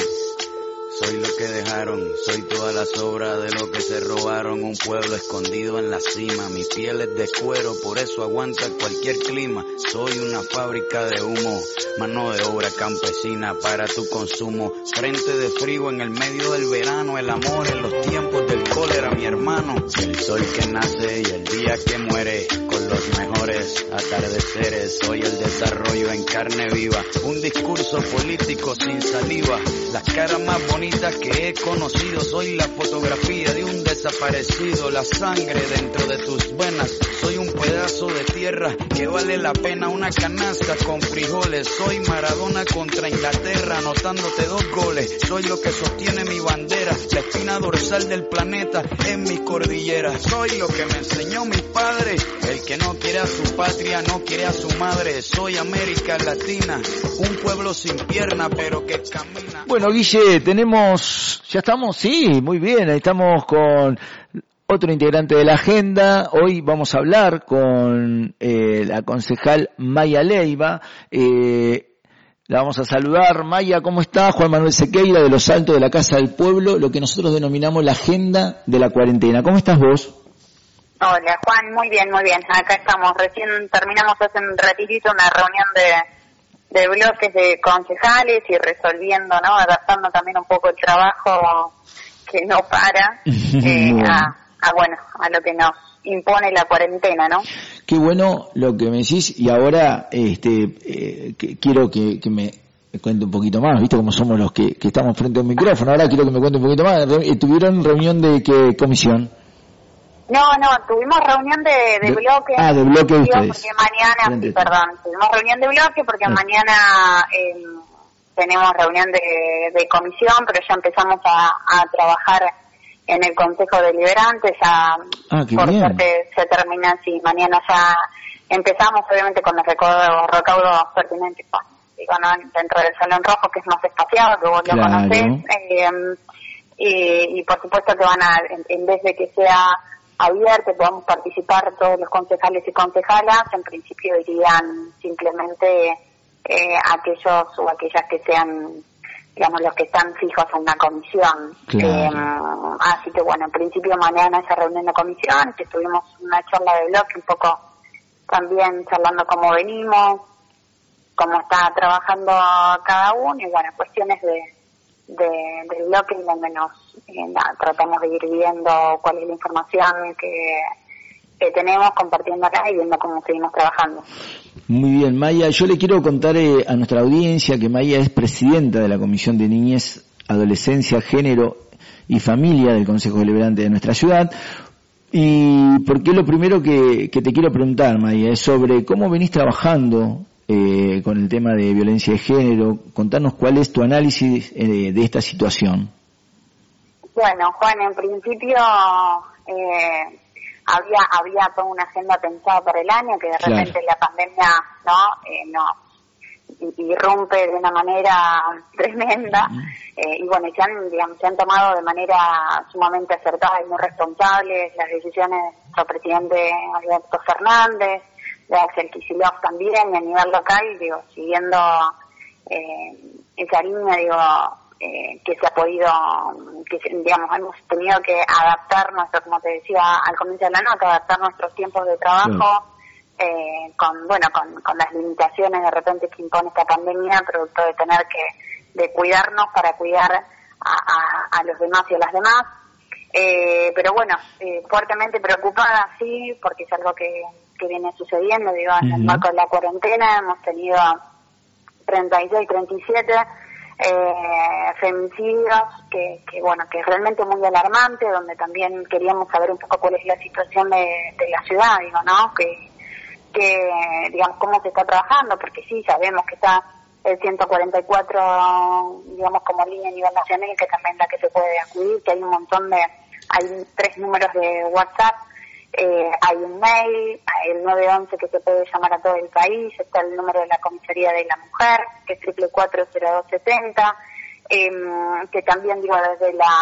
soy lo que dejaron, soy toda la sobra de lo que se robaron, un pueblo escondido en la cima, mi piel es de cuero, por eso aguanta cualquier clima, soy una fábrica de humo, mano de obra campesina para tu consumo, frente de frío en el medio del verano, el amor en los tiempos del cólera, mi hermano, el sol que nace y el día que muere, con los mejores atardeceres, soy el desarrollo en carne viva, un discurso político sin saliva, las caras más bonitas que he conocido, soy la fotografía de un desaparecido, la sangre dentro de tus venas, soy un pedazo de tierra que vale la pena una canasta con frijoles, soy Maradona contra Inglaterra anotándote dos goles, soy lo que sostiene mi bandera, la espina dorsal del planeta en mi cordillera, soy lo que me enseñó mi padre, el que no quiere a su patria no quiere a su madre, soy América Latina, un pueblo sin pierna pero que camina. Bueno, Guille, tenemos, ya estamos, sí, muy bien, ahí estamos con otro integrante de la agenda. Hoy vamos a hablar con eh, la concejal Maya Leiva. Eh, la vamos a saludar. Maya, ¿cómo está? Juan Manuel Sequeira de Los Altos de la Casa del Pueblo, lo que nosotros denominamos la agenda de la cuarentena. ¿Cómo estás vos? Hola Juan, muy bien, muy bien. Acá estamos, recién terminamos hace un ratitito una reunión de, de bloques de concejales y resolviendo, ¿no? Adaptando también un poco el trabajo que no para eh, a, a, bueno, a lo que nos impone la cuarentena, ¿no? Qué bueno lo que me decís, y ahora este eh, que, quiero que, que me cuente un poquito más, ¿viste? Como somos los que, que estamos frente a un micrófono, ahora quiero que me cuente un poquito más. ¿Tuvieron reunión de qué comisión? No, no, tuvimos reunión de, de, de bloque. Ah, de bloque de ustedes. Porque mañana, sí, perdón, tuvimos reunión de bloque porque ah. mañana eh, tenemos reunión de, de comisión, pero ya empezamos a, a trabajar en el Consejo Deliberante, ya ah, por bien. suerte se termina, sí, mañana ya empezamos obviamente con los recaudos, recaudos pertinentes, pues, digo, ¿no? Dentro del Salón Rojo, que es más espaciado, que vos claro. lo conocés, eh, y, y por supuesto que van a, en, en vez de que sea abierto, podamos participar todos los concejales y concejalas, en principio irían simplemente eh, aquellos o aquellas que sean, digamos, los que están fijos en la comisión. Claro. Eh, así que bueno, en principio mañana esa reunión de comisión, que tuvimos una charla de bloque, un poco también charlando cómo venimos, cómo está trabajando cada uno, y bueno, cuestiones de de, del bloque, donde nos eh, nada, tratamos de ir viendo cuál es la información que, que tenemos, compartiéndola y viendo cómo seguimos trabajando. Muy bien, Maya, yo le quiero contar eh, a nuestra audiencia que Maya es presidenta de la Comisión de Niñez, Adolescencia, Género y Familia del Consejo Deliberante de nuestra ciudad. Y porque lo primero que, que te quiero preguntar, Maya, es sobre cómo venís trabajando Eh, con el tema de violencia de género. Contanos cuál es tu análisis eh, de esta situación. Bueno, Juan, en principio eh, había había toda una agenda pensada para el año, que de claro. repente la pandemia no eh, nos irrumpe de una manera tremenda, uh-huh. eh, y bueno, se han, digamos, se han tomado de manera sumamente acertada y muy responsable las decisiones del presidente Alberto Fernández, de Axel Kicillof también, y a nivel local, digo, siguiendo eh, esa línea, digo, eh, que se ha podido, que digamos, hemos tenido que adaptar nuestro, como te decía al comienzo de la nota, adaptar nuestros tiempos de trabajo, sí. eh, con, bueno, con, con las limitaciones de repente que impone esta pandemia, producto de tener que, de cuidarnos para cuidar a, a, a los demás y a las demás. Eh, pero bueno, eh, fuertemente preocupada, sí, porque es algo que, que viene sucediendo, digo, en uh-huh. el marco de la cuarentena hemos tenido treinta y seis, treinta y siete eh, femicidios, que, que bueno, que es realmente muy alarmante, donde también queríamos saber un poco cuál es la situación de, de la ciudad, digo, ¿no? Que, que, digamos, cómo se está trabajando, porque sí, sabemos que está el ciento cuarenta y cuatro, digamos, como línea a nivel nacional, que también es la que se puede acudir, que hay un montón de, hay tres números de WhatsApp, eh, hay un mail, el nueve once que se puede llamar a todo el país, está el número de la Comisaría de la Mujer, que es triple cuatro cero dos setenta, eh, que también, digo, desde la,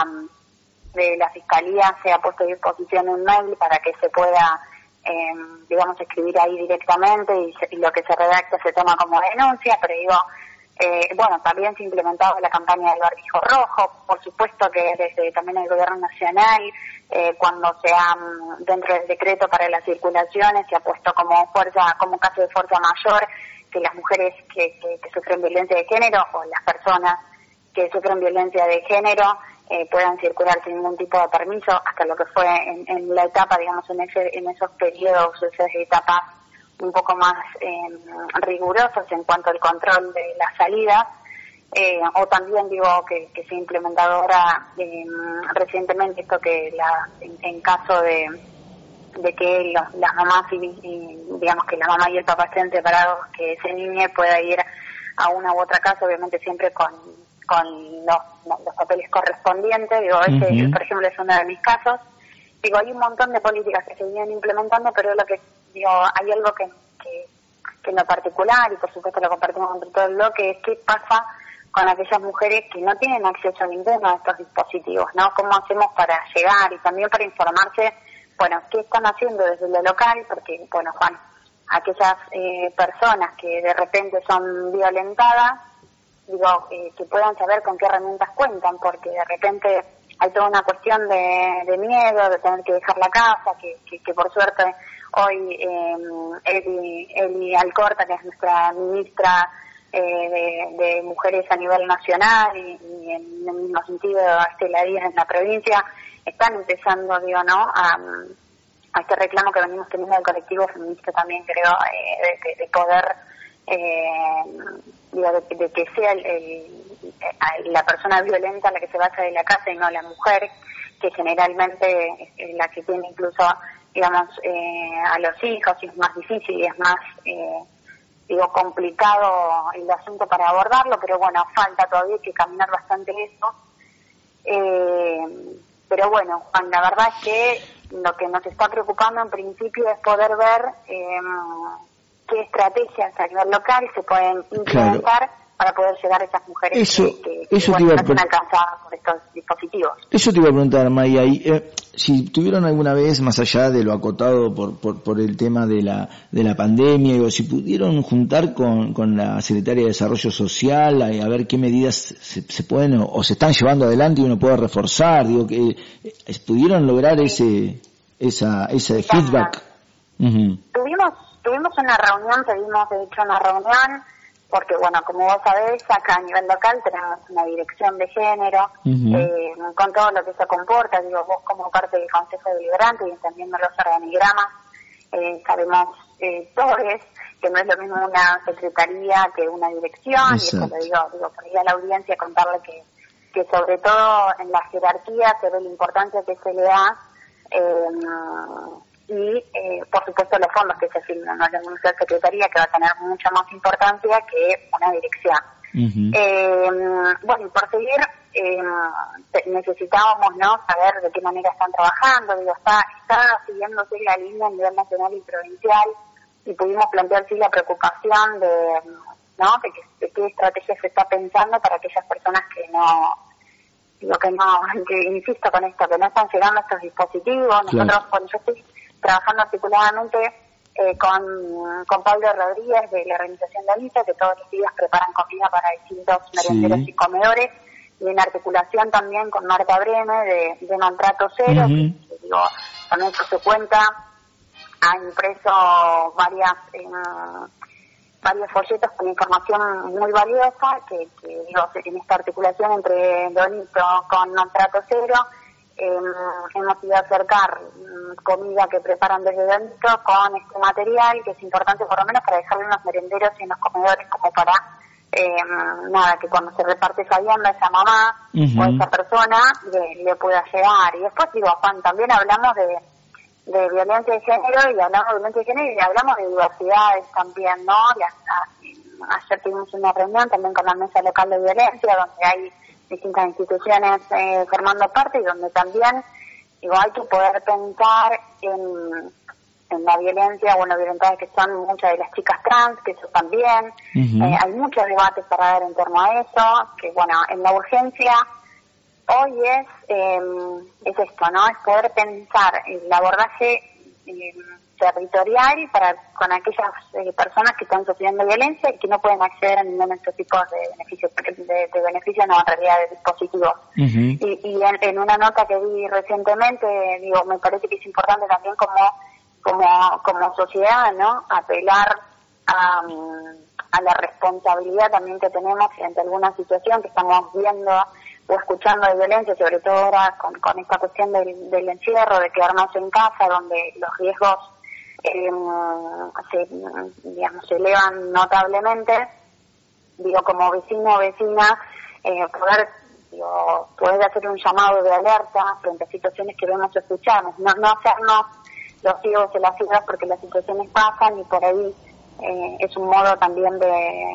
de la Fiscalía se ha puesto a disposición un mail para que se pueda, Eh, digamos, escribir ahí directamente y, se, y lo que se redacta se toma como denuncia, pero digo, eh, bueno, también se ha implementado la campaña del barbijo rojo, por supuesto que desde también el gobierno nacional, eh, cuando se ha, dentro del decreto para las circulaciones, se ha puesto como fuerza, como caso de fuerza mayor, que las mujeres que, que, que sufren violencia de género o las personas que sufren violencia de género Eh, puedan circular sin ningún tipo de permiso, hasta lo que fue en, en la etapa, digamos, en ese en esos periodos, esas etapas un poco más eh, rigurosos en cuanto al control de la salida, eh, o también digo que, que se ha implementado ahora eh, recientemente esto que la en, en caso de de que los, las mamás y, y digamos que la mamá y el papá estén separados, que ese niño pueda ir a una u otra casa, obviamente siempre con con los, los papeles correspondientes, digo, ese, uh-huh. por ejemplo, es uno de mis casos. Digo, hay un montón de políticas que se vienen implementando, pero lo que, digo, hay algo que, que, que en lo particular, y por supuesto lo compartimos entre todo el bloque, es qué pasa con aquellas mujeres que no tienen acceso a ninguno de estos dispositivos, ¿no? ¿Cómo hacemos para llegar y también para informarse, bueno, qué están haciendo desde lo local? Porque, bueno, Juan, aquellas eh, personas que de repente son violentadas, digo, eh, que puedan saber con qué herramientas cuentan, porque de repente hay toda una cuestión de, de miedo, de tener que dejar la casa, que, que, que por suerte hoy eh, Eli, Eli Alcorta, que es nuestra ministra eh, de, de Mujeres a nivel nacional, y, y en el mismo sentido Estela Díaz en la provincia, están empezando, digo, ¿no?, a, a este reclamo que venimos teniendo del colectivo feminista también, creo, eh, de, de poder... Eh, digo, de, de que sea el, el, la persona violenta la que se vaya de la casa y no la mujer, que generalmente es, es la que tiene incluso, digamos, eh, a los hijos, y es más difícil y es más, eh, digo, complicado el asunto para abordarlo, pero bueno, falta todavía que caminar bastante eso. Eh, pero bueno, Juan, la verdad es que lo que nos está preocupando en principio es poder ver eh, qué estrategias a nivel local se pueden implementar, claro, para poder llegar a esas mujeres eso, que, que, eso que bueno, no pre- son alcanzadas por estos dispositivos. Eso te iba a preguntar, Maya, y, eh, si tuvieron alguna vez, más allá de lo acotado por, por, por el tema de la, de la pandemia, digo, si pudieron juntar con, con la Secretaria de Desarrollo Social a, a ver qué medidas se, se pueden o, o se están llevando adelante y uno puede reforzar, digo, que eh, pudieron lograr ese, esa, ese sí, feedback. Uh-huh. Tuvimos, tuvimos una reunión, tuvimos de hecho una reunión, porque bueno, como vos sabés, acá a nivel local tenemos una dirección de género, uh-huh, eh, con todo lo que se comporta, digo, vos como parte del Consejo Deliberante y entendiendo los organigramas, eh, sabemos eh, todos que no es lo mismo una secretaría que una dirección. Exacto. Y eso lo digo, digo, por ahí a la audiencia contarle que, que sobre todo en la jerarquía se ve la importancia que se le da, eh, y eh, por supuesto los fondos que se asignan a la secretaría, que va a tener mucha más importancia que una dirección. Uh-huh. Eh, bueno, y por seguir, eh, necesitábamos, ¿no?, saber de qué manera están trabajando. Digo, está, está siguiéndose la línea a nivel nacional y provincial, y pudimos plantear sí la preocupación de, ¿no?, de, que, de qué estrategia se está pensando para aquellas personas que no, digo que no, que insisto con esto, que no están llegando a estos dispositivos. Claro. Nosotros, cuando yo estoy trabajando articuladamente eh, con, con Pablo Rodríguez de la organización de Alisa, que todos los días preparan comida para distintos merenderos, sí, y comedores, y en articulación también con Marta Breme de, de Maltrato Cero, uh-huh, que, que digo, también por su cuenta ha impreso varias eh, varios folletos con información muy valiosa, que, que digo, en esta articulación entre Donito con Maltrato Cero, Eh, hemos ido a acercar um, comida que preparan desde dentro con este material, que es importante por lo menos para dejarle en los merenderos y en los comedores, como para eh, nada, que cuando se reparte esa vianda, esa mamá, uh-huh, o esa persona le, le pueda llegar. Y después digo, Juan, también hablamos de, de violencia de género, y hablamos de violencia de género y hablamos de diversidades también, ¿no? La, a, ayer tuvimos una reunión también con la mesa local de violencia, donde hay distintas instituciones eh, formando parte, y donde también digo, hay que poder pensar en, en la violencia, bueno, violentadas que son muchas de las chicas trans, que eso también, uh-huh, eh, hay muchos debates para ver en torno a eso, que bueno, en la urgencia hoy es eh, es esto, ¿no? Es poder pensar el abordaje eh, territorial para con aquellas eh, personas que están sufriendo violencia y que no pueden acceder a ninguno de estos tipos de beneficios, de, de beneficios, no, en realidad de dispositivos. Uh-huh. Y, y en, en una nota que vi recientemente, digo, me parece que es importante también como como como sociedad, ¿no?, apelar a, a la responsabilidad también que tenemos frente a alguna situación que estamos viendo o escuchando de violencia, sobre todo ahora con, con esta cuestión del, del encierro, de quedarnos en casa, donde los riesgos Eh, se, digamos, se elevan notablemente. Digo, como vecino o vecina, eh, poder digo, poder hacer un llamado de alerta frente a situaciones que vemos o escuchamos, no, no hacernos los ciegos y las ciegas porque las situaciones pasan, y por ahí eh, es un modo también de,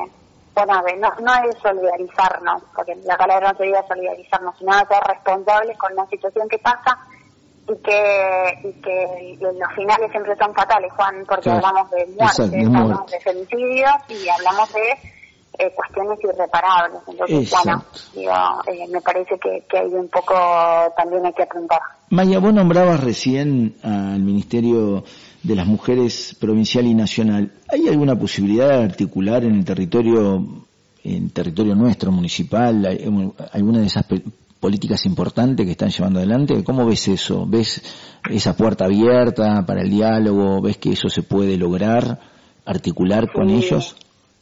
bueno, de, no, no es solidarizarnos, porque la palabra no sería solidarizarnos, sino de ser responsables con una situación que pasa, y que y que los finales siempre son fatales, Juan, porque claro, hablamos de muerte, exacto, hablamos de femicidios y hablamos de eh, cuestiones irreparables. Entonces, exacto, bueno, digo, eh, me parece que, que hay un poco también hay que apuntar. Maya, vos nombrabas recién al Ministerio de las Mujeres provincial y nacional. ¿Hay alguna posibilidad de articular en el territorio, en territorio nuestro, municipal, alguna de esas políticas importantes que están llevando adelante? ¿Cómo ves eso? ¿Ves esa puerta abierta para el diálogo? ¿Ves que eso se puede lograr, articular sí, con ellos?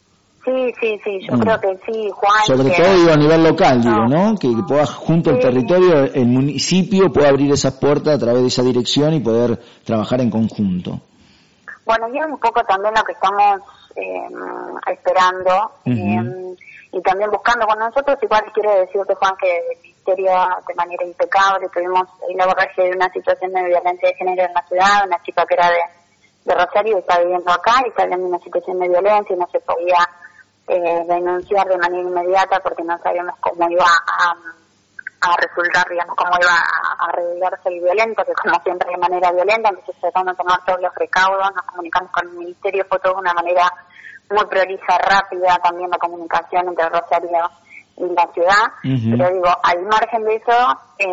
Sí, sí, sí, yo mm. creo que sí, Juan. Sobre que... todo digo, a nivel local, no, digo, ¿no? Que, que pueda, junto sí. al territorio, el municipio pueda abrir esas puertas a través de esa dirección y poder trabajar en conjunto. Bueno, y es un poco también lo que estamos eh, esperando, uh-huh, eh, y también buscando con nosotros. Igual quiero decirte, Juan, que el ministerio de manera impecable. Tuvimos el abordaje de una situación de violencia de género en la ciudad, una chica que era de, de Rosario y está viviendo acá y está viviendo una situación de violencia y no se podía eh, denunciar de manera inmediata porque no sabíamos cómo iba a, a resultar, digamos, cómo iba a, a revelarse el violento, que como siempre de manera violenta, entonces tratando de tomar todos los recaudos, nos comunicamos con el ministerio, fue todo de una manera muy prolija, rápida, también la comunicación entre Rosario y la ciudad, uh-huh. Pero digo, al margen de eso,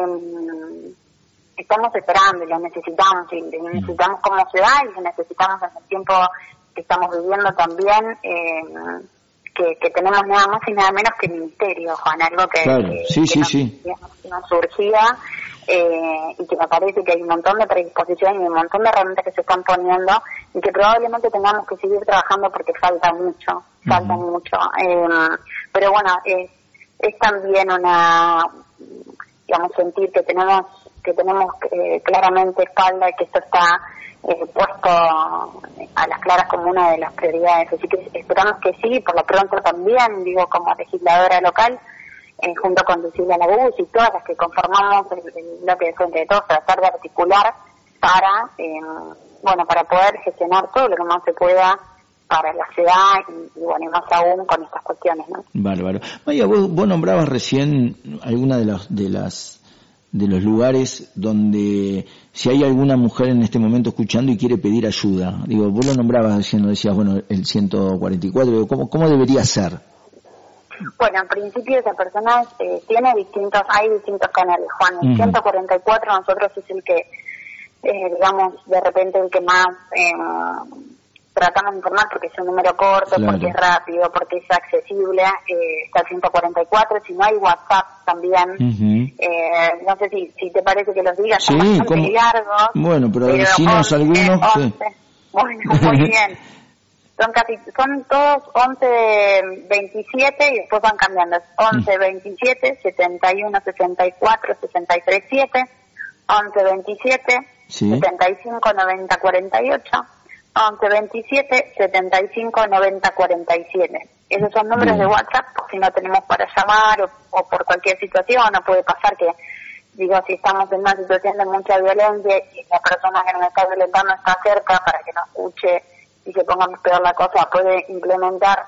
eh, estamos esperando y lo necesitamos, y lo necesitamos como ciudad y lo necesitamos en el tiempo que estamos viviendo también, eh, que, que tenemos nada más y nada menos que el ministerio, Juan, algo que, claro. que, sí, que sí, nos, sí. nos surgía, eh, y que me parece que hay un montón de predisposición y un montón de herramientas que se están poniendo y que probablemente tengamos que seguir trabajando porque falta mucho, falta uh-huh. mucho. Eh, pero bueno, eh, es también una, digamos, sentir que tenemos que tenemos eh, claramente espalda y que esto está eh, puesto a las claras como una de las prioridades. Así que esperamos que sí, por lo pronto también, digo, como legisladora local, eh, junto con Lucila Laguz y todas las que conformamos el, el bloque de Frente de Todos, tratar de articular para, eh, bueno, para poder gestionar todo lo que más se pueda para la ciudad y, y bueno, y más aún con estas cuestiones, ¿no? Bárbaro. Maya, vos, vos nombrabas recién alguna de las de las de los lugares donde si hay alguna mujer en este momento escuchando y quiere pedir ayuda. Digo, vos lo nombrabas diciendo, decías, bueno, el ciento cuarenta y cuatro, digo, ¿cómo, cómo debería ser? Bueno, en principio esa persona eh, tiene distintos, hay distintos canales, Juan. El uh-huh. ciento cuarenta y cuatro nosotros es el que, eh, digamos, de repente el que más eh, tratamos de informar porque es un número corto, claro. Porque es rápido, porque es accesible, eh, está el ciento cuarenta y cuatro, si no hay WhatsApp también, uh-huh. eh, no sé si, si te parece que los digas, sí, son bastante ¿cómo? largos. Bueno, pero, pero decimos algunos. once, sí. Bueno, muy bien. Son casi, son todos once veintisiete y después van cambiando. Es once veintisiete, setenta y uno sesenta y cuatro, sesenta y tres siete, once veintisiete, sí. setenta y cinco noventa cuarenta y ocho, once veintisiete, setenta y cinco noventa cuarenta y siete. Esos son números Bien. de WhatsApp, por si no tenemos para llamar o, o por cualquier situación, o puede pasar que, digo, si estamos en una situación de mucha violencia y la persona que nos está violentando está cerca para que nos escuche y se ponga peor la cosa, puede implementar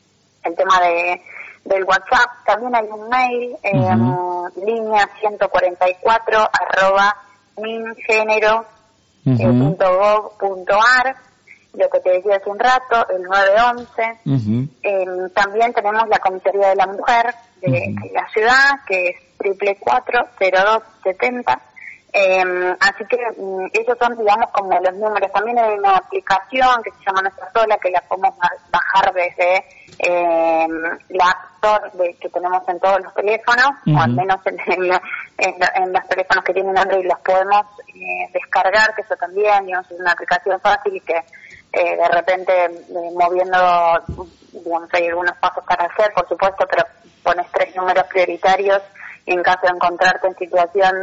el tema de del WhatsApp. También hay un mail, uh-huh. eh, línea ciento cuarenta y cuatro arroba mingénero punto gov punto ar, lo que te decía hace un rato, el nueve once. Uh-huh. Eh, también tenemos la Comisaría de la Mujer de, uh-huh. de la ciudad, que es triple cuatro cero dos setenta. Eh, así que um, esos son, digamos, como los números. También hay una aplicación que se llama Nuestra Sola, que la podemos bajar desde eh, la App Store de, que tenemos en todos los teléfonos, uh-huh. o al menos en, en, la, en, en los teléfonos que tienen Android los podemos eh, descargar, que eso también, digamos, es una aplicación fácil y que eh, de repente eh, moviendo, digamos, hay algunos pasos para hacer, por supuesto, pero pones tres números prioritarios y en caso de encontrarte en situación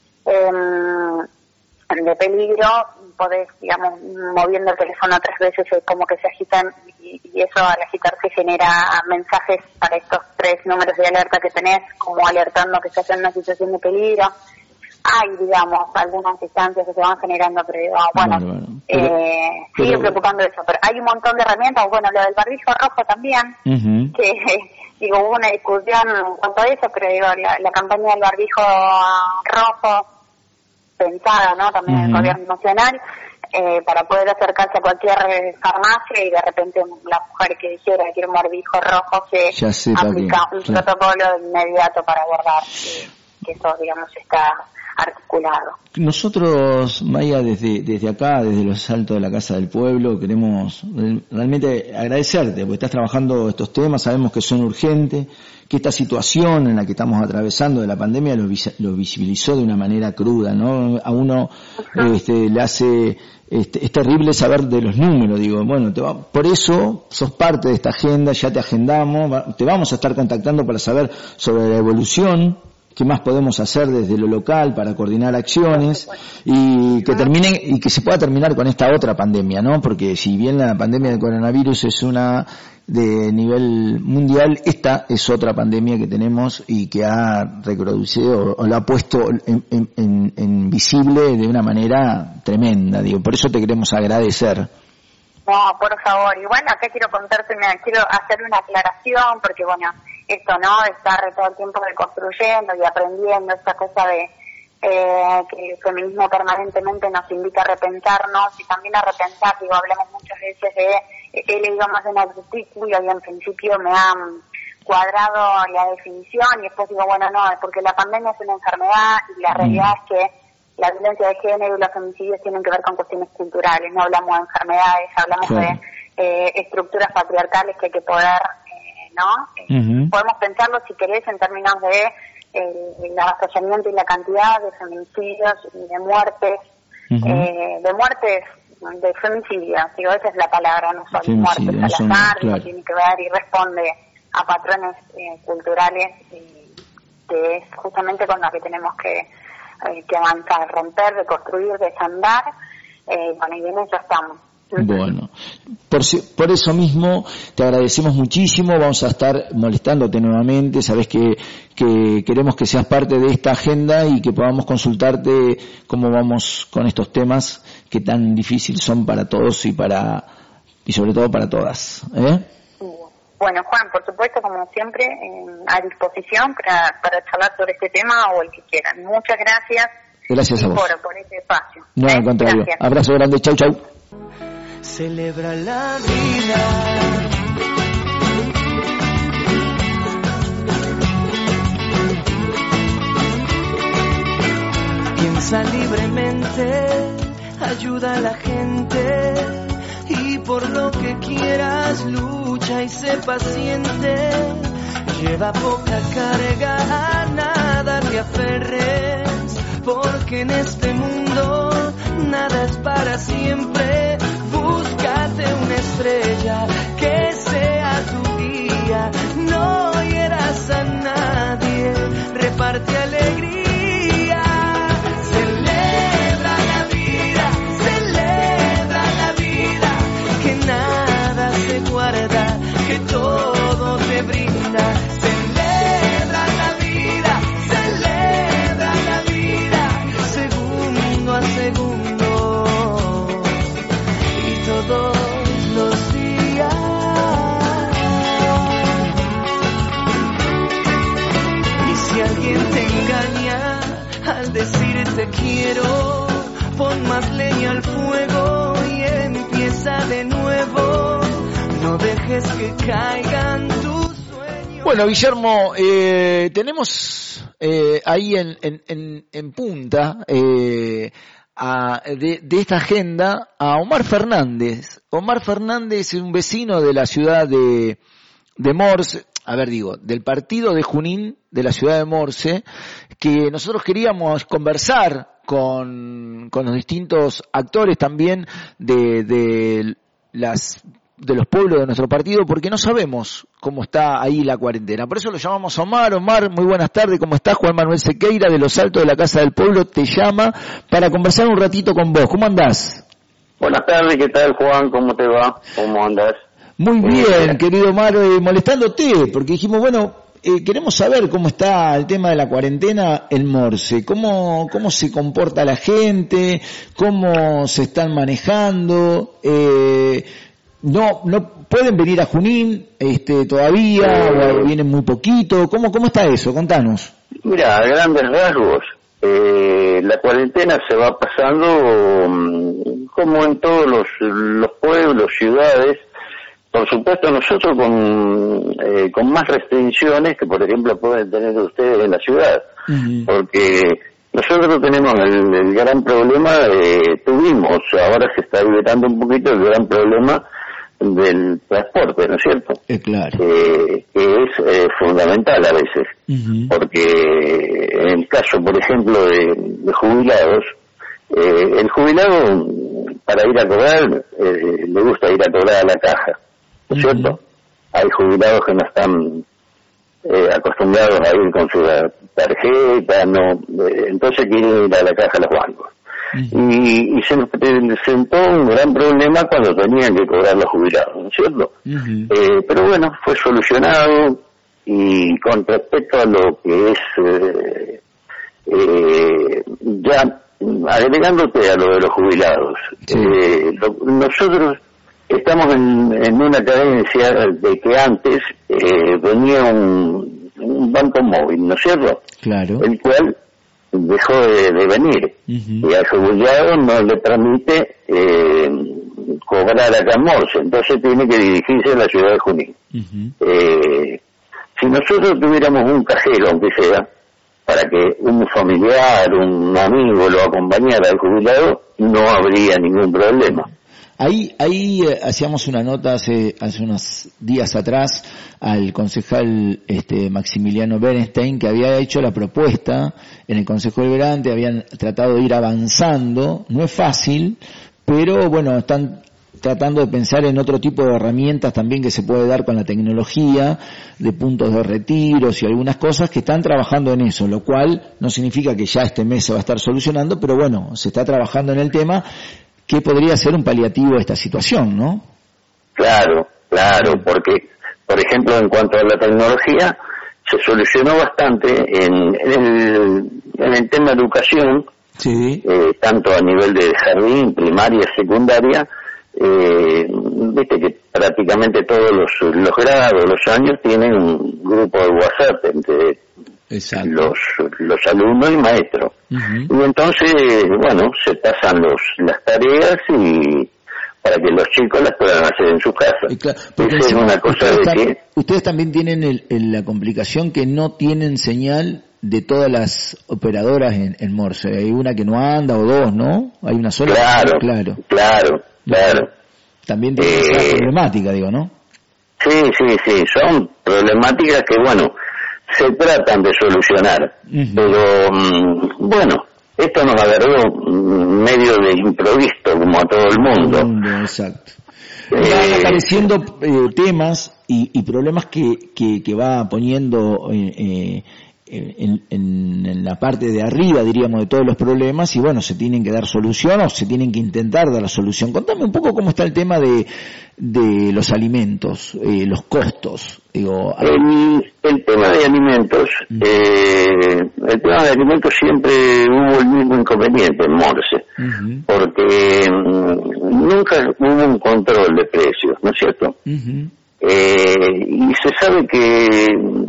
Eh, de peligro, podés, digamos, moviendo el teléfono tres veces, eh, como que se agitan y, y eso al agitarse genera mensajes para estos tres números de alerta que tenés, como alertando que estás en una situación de peligro. Hay, digamos, algunas instancias que se van generando, pero digo, bueno, bueno, bueno. Pero, eh, pero, sigue preocupando eso, pero hay un montón de herramientas. Bueno, lo del barbijo rojo también, uh-huh. que digo, hubo una discusión en cuanto a eso, pero digo, la, la campaña del barbijo rojo, pensada, ¿no? También uh-huh. en el gobierno nacional, eh, para poder acercarse a cualquier farmacia y de repente la mujer que dijera que quiere un barbijo rojo se aplica un sí. protocolo inmediato para abordar que, que eso, digamos, está articulado. Nosotros, Maya, desde desde acá, desde los altos de la Casa del Pueblo, queremos realmente agradecerte, porque estás trabajando estos temas, sabemos que son urgentes, que esta situación en la que estamos atravesando de la pandemia lo, lo visibilizó de una manera cruda, ¿no? A uno uh-huh. este, le hace, este, es terrible saber de los números, digo, bueno, te va, por eso sos parte de esta agenda, ya te agendamos, va, te vamos a estar contactando para saber sobre la evolución qué más podemos hacer desde lo local para coordinar acciones y que terminen y que se pueda terminar con esta otra pandemia, ¿no? Porque si bien la pandemia del coronavirus es una de nivel mundial, esta es otra pandemia que tenemos y que ha reproducido o lo ha puesto en, en, en visible de una manera tremenda, digo, por eso te queremos agradecer. No, por favor, y bueno, acá quiero contarte, me quiero hacer una aclaración, porque bueno, esto, ¿no?, de estar todo el tiempo reconstruyendo y aprendiendo, esta cosa de eh, que el feminismo permanentemente nos invita a repensarnos y también a repensar, digo, hablamos muchas veces de, he leído más de un artículo y en principio me han cuadrado la definición y después digo, bueno, no, es porque la pandemia es una enfermedad y la realidad es que la violencia de género y los femicidios tienen que ver con cuestiones culturales, no hablamos de enfermedades, hablamos sí. de eh, estructuras patriarcales que hay que poder, eh, ¿no? Uh-huh. Podemos pensarlo, si querés, en términos de eh, el avasallamiento y la cantidad de feminicidios y de muertes, uh-huh. eh, de muertes, de femicidios, digo, esa es la palabra, no son muertes al azar, claro. Tiene que ver y responde a patrones eh, culturales y que es justamente con lo que tenemos que eh, que avanzar, romper, reconstruir, desandar, eh, bueno, y en eso estamos. Bueno, por, por eso mismo te agradecemos muchísimo, vamos a estar molestándote nuevamente, sabes que, que queremos que seas parte de esta agenda y que podamos consultarte cómo vamos con estos temas que tan difíciles son para todos y para y sobre todo para todas, ¿eh? Bueno, Juan, por supuesto, como siempre, eh, a disposición para, para charlar sobre este tema o el que quieran. Muchas gracias. Gracias a vos. Por, por este espacio. No, ¿eh? Al contrario. Gracias. Abrazo grande. Chau, chau. Celebra la vida. Piensa libremente, ayuda a la gente y por lo que quieras lucha y sé paciente. Lleva poca carga, a nada te aferres, porque en este mundo nada es para siempre. Búscate una estrella que sea tu guía, no hieras a nadie, reparte alegría. Celebra la vida, celebra la vida, que nada se guarda, que todo te brinda. Celebra la vida, celebra la vida, segundo a segundo y todos los días. Y si alguien te engaña al decirte quiero, pon más leña al fuego y empieza de nuevo. No dejes que caigan tus sueños. Bueno, Guillermo, eh, tenemos eh, ahí en, en, en, en punta eh, a, de, de esta agenda a Omar Fernández. Omar Fernández es un vecino de la ciudad de, de Morse, a ver digo, del partido de Junín de la ciudad de Morse, que nosotros queríamos conversar con, con los distintos actores también de, de las de los pueblos de nuestro partido, porque no sabemos cómo está ahí la cuarentena. Por eso lo llamamos a Omar. Omar, muy buenas tardes, ¿cómo estás? Juan Manuel Sequeira, de Los Altos de la Casa del Pueblo, te llama para conversar un ratito con vos. ¿Cómo andás? Buenas tardes, ¿qué tal, Juan? ¿Cómo te va? ¿Cómo andás? Muy bien, querido Omar, eh, molestándote, porque dijimos, bueno, eh, queremos saber cómo está el tema de la cuarentena en Morse, cómo, cómo se comporta la gente, cómo se están manejando, eh, no, no pueden venir a Junín, este, todavía, o vienen muy poquito, ¿cómo, cómo está eso? Contanos. Mira, a grandes rasgos, eh, la cuarentena se va pasando um, como en todos los, los pueblos, ciudades. Por supuesto, nosotros con eh, con más restricciones que, por ejemplo, pueden tener ustedes en la ciudad. Uh-huh. Porque nosotros tenemos el, el gran problema, eh, tuvimos, ahora se está liberando un poquito el gran problema del transporte, ¿no es cierto? Eh, claro. Eh, que es eh, fundamental a veces. Uh-huh. Porque en el caso, por ejemplo, de, de jubilados, eh, el jubilado, para ir a cobrar, eh, le gusta ir a cobrar a la caja. ¿No es cierto? Uh-huh. Hay jubilados que no están eh, acostumbrados a ir con su tarjeta, no, eh, entonces quieren ir a la caja de los bancos. Uh-huh. Y, y se nos presentó un gran problema cuando tenían que cobrar los jubilados, ¿no es cierto? Uh-huh. Eh, pero bueno, fue solucionado, y con respecto a lo que es, eh, eh, ya agregándote a lo de los jubilados, sí. eh, lo, nosotros estamos en, en una cadencia de que antes eh, venía un, un banco móvil, ¿no es cierto? Claro. El cual dejó de, de venir, uh-huh. y al jubilado no le permite eh, cobrar acá en Morse, entonces tiene que dirigirse a la ciudad de Junín. Uh-huh. Eh, si nosotros tuviéramos un cajero, aunque sea, para que un familiar, un amigo lo acompañara al jubilado, no habría ningún problema. Ahí, ahí eh, hacíamos una nota hace, hace unos días atrás al concejal este, Maximiliano Bernstein, que había hecho la propuesta en el Consejo Deliberante, habían tratado de ir avanzando, no es fácil, pero bueno, están tratando de pensar en otro tipo de herramientas también que se puede dar con la tecnología, de puntos de retiros y algunas cosas que están trabajando en eso, lo cual no significa que ya este mes se va a estar solucionando, pero bueno, se está trabajando en el tema, que podría ser un paliativo a esta situación, ¿no? Claro, claro, porque, por ejemplo, en cuanto a la tecnología, se solucionó bastante en, en, el, en el tema de educación, sí. eh, tanto a nivel de jardín, primaria, secundaria, eh, viste que prácticamente todos los, los grados, los años tienen un grupo de WhatsApp entre Exacto. los los alumnos y maestros. Uh-huh. Y entonces, bueno, se pasan los las tareas y para que los chicos las puedan hacer en su casa. Claro, esa es una cosa de están, que... Ustedes también tienen el, el, la complicación que no tienen señal de todas las operadoras en, en Morse. Hay una que no anda o dos, ¿no? Hay una sola. Claro, claro, claro, claro. También tiene eh, esa problemática, digo, ¿no? Sí, sí, sí. Son problemáticas que, bueno, se tratan de solucionar. Uh-huh. Pero, mm, bueno, esto nos agarró medio de improviso, como a todo el mundo. mundo exacto. Eh, Van apareciendo eh, temas y, y problemas que, que, que va poniendo eh, eh, en, en, en la parte de arriba, diríamos, de todos los problemas, y bueno, se tienen que dar solución o se tienen que intentar dar la solución. Contame un poco cómo está el tema de, de los alimentos, eh, los costos. Digo, el, el tema de alimentos, uh-huh. eh, el tema de alimentos siempre hubo el mismo inconveniente en Morse, uh-huh. porque um, nunca hubo un control de precios, ¿no es cierto? Uh-huh. Eh, y se sabe que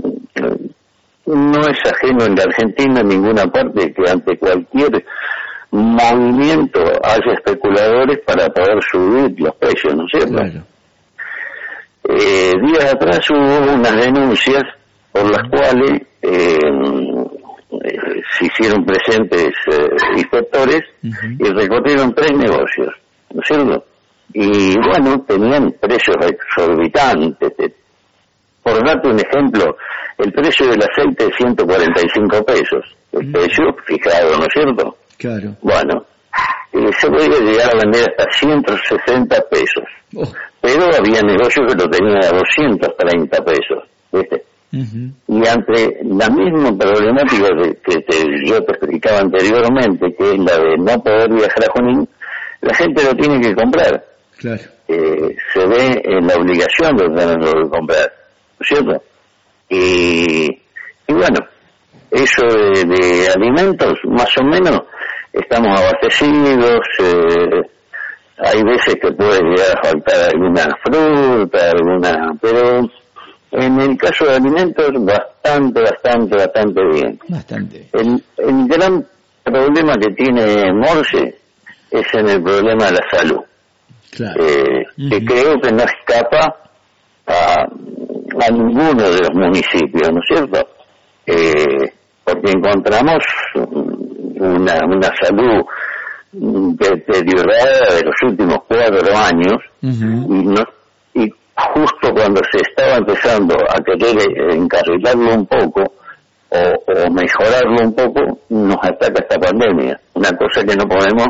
no es ajeno en la Argentina, en ninguna parte, que ante cualquier movimiento haya especuladores para poder subir los precios, ¿no es cierto? Claro. Eh, días atrás hubo unas denuncias por las cuales eh, eh, se hicieron presentes eh, inspectores uh-huh. y recorrieron tres negocios, ¿no es cierto? Y bueno, tenían precios exorbitantes. Por darte un ejemplo, el precio del aceite es ciento cuarenta y cinco pesos, el uh-huh. precio fijado, ¿no es cierto? Claro. Bueno, eh, se podía llegar a vender hasta ciento sesenta pesos. Oh. Pero había negocios que lo tenían a doscientos treinta pesos, ¿viste? Uh-huh. Y ante la misma problemática de, que te, yo te explicaba anteriormente, que es la de no poder viajar a Junín, la gente lo tiene que comprar. Claro. Eh, se ve en la obligación de tenerlo que comprar, ¿no es cierto? Y, y bueno, eso de, de alimentos, más o menos, estamos abastecidos, eh, hay veces que puede llegar a faltar alguna fruta, alguna, pero en el caso de alimentos bastante, bastante, bastante bien. Bastante. El, el gran problema que tiene Morse es en el problema de la salud. Claro. Eh, uh-huh. Que creo que no escapa a, a ninguno de los municipios, ¿no es cierto? Eh, porque encontramos una, una salud deteriorada de los últimos cuatro años uh-huh. y no y justo cuando se estaba empezando a querer encarrilarlo un poco o, o mejorarlo un poco, nos ataca esta pandemia, una cosa que no podemos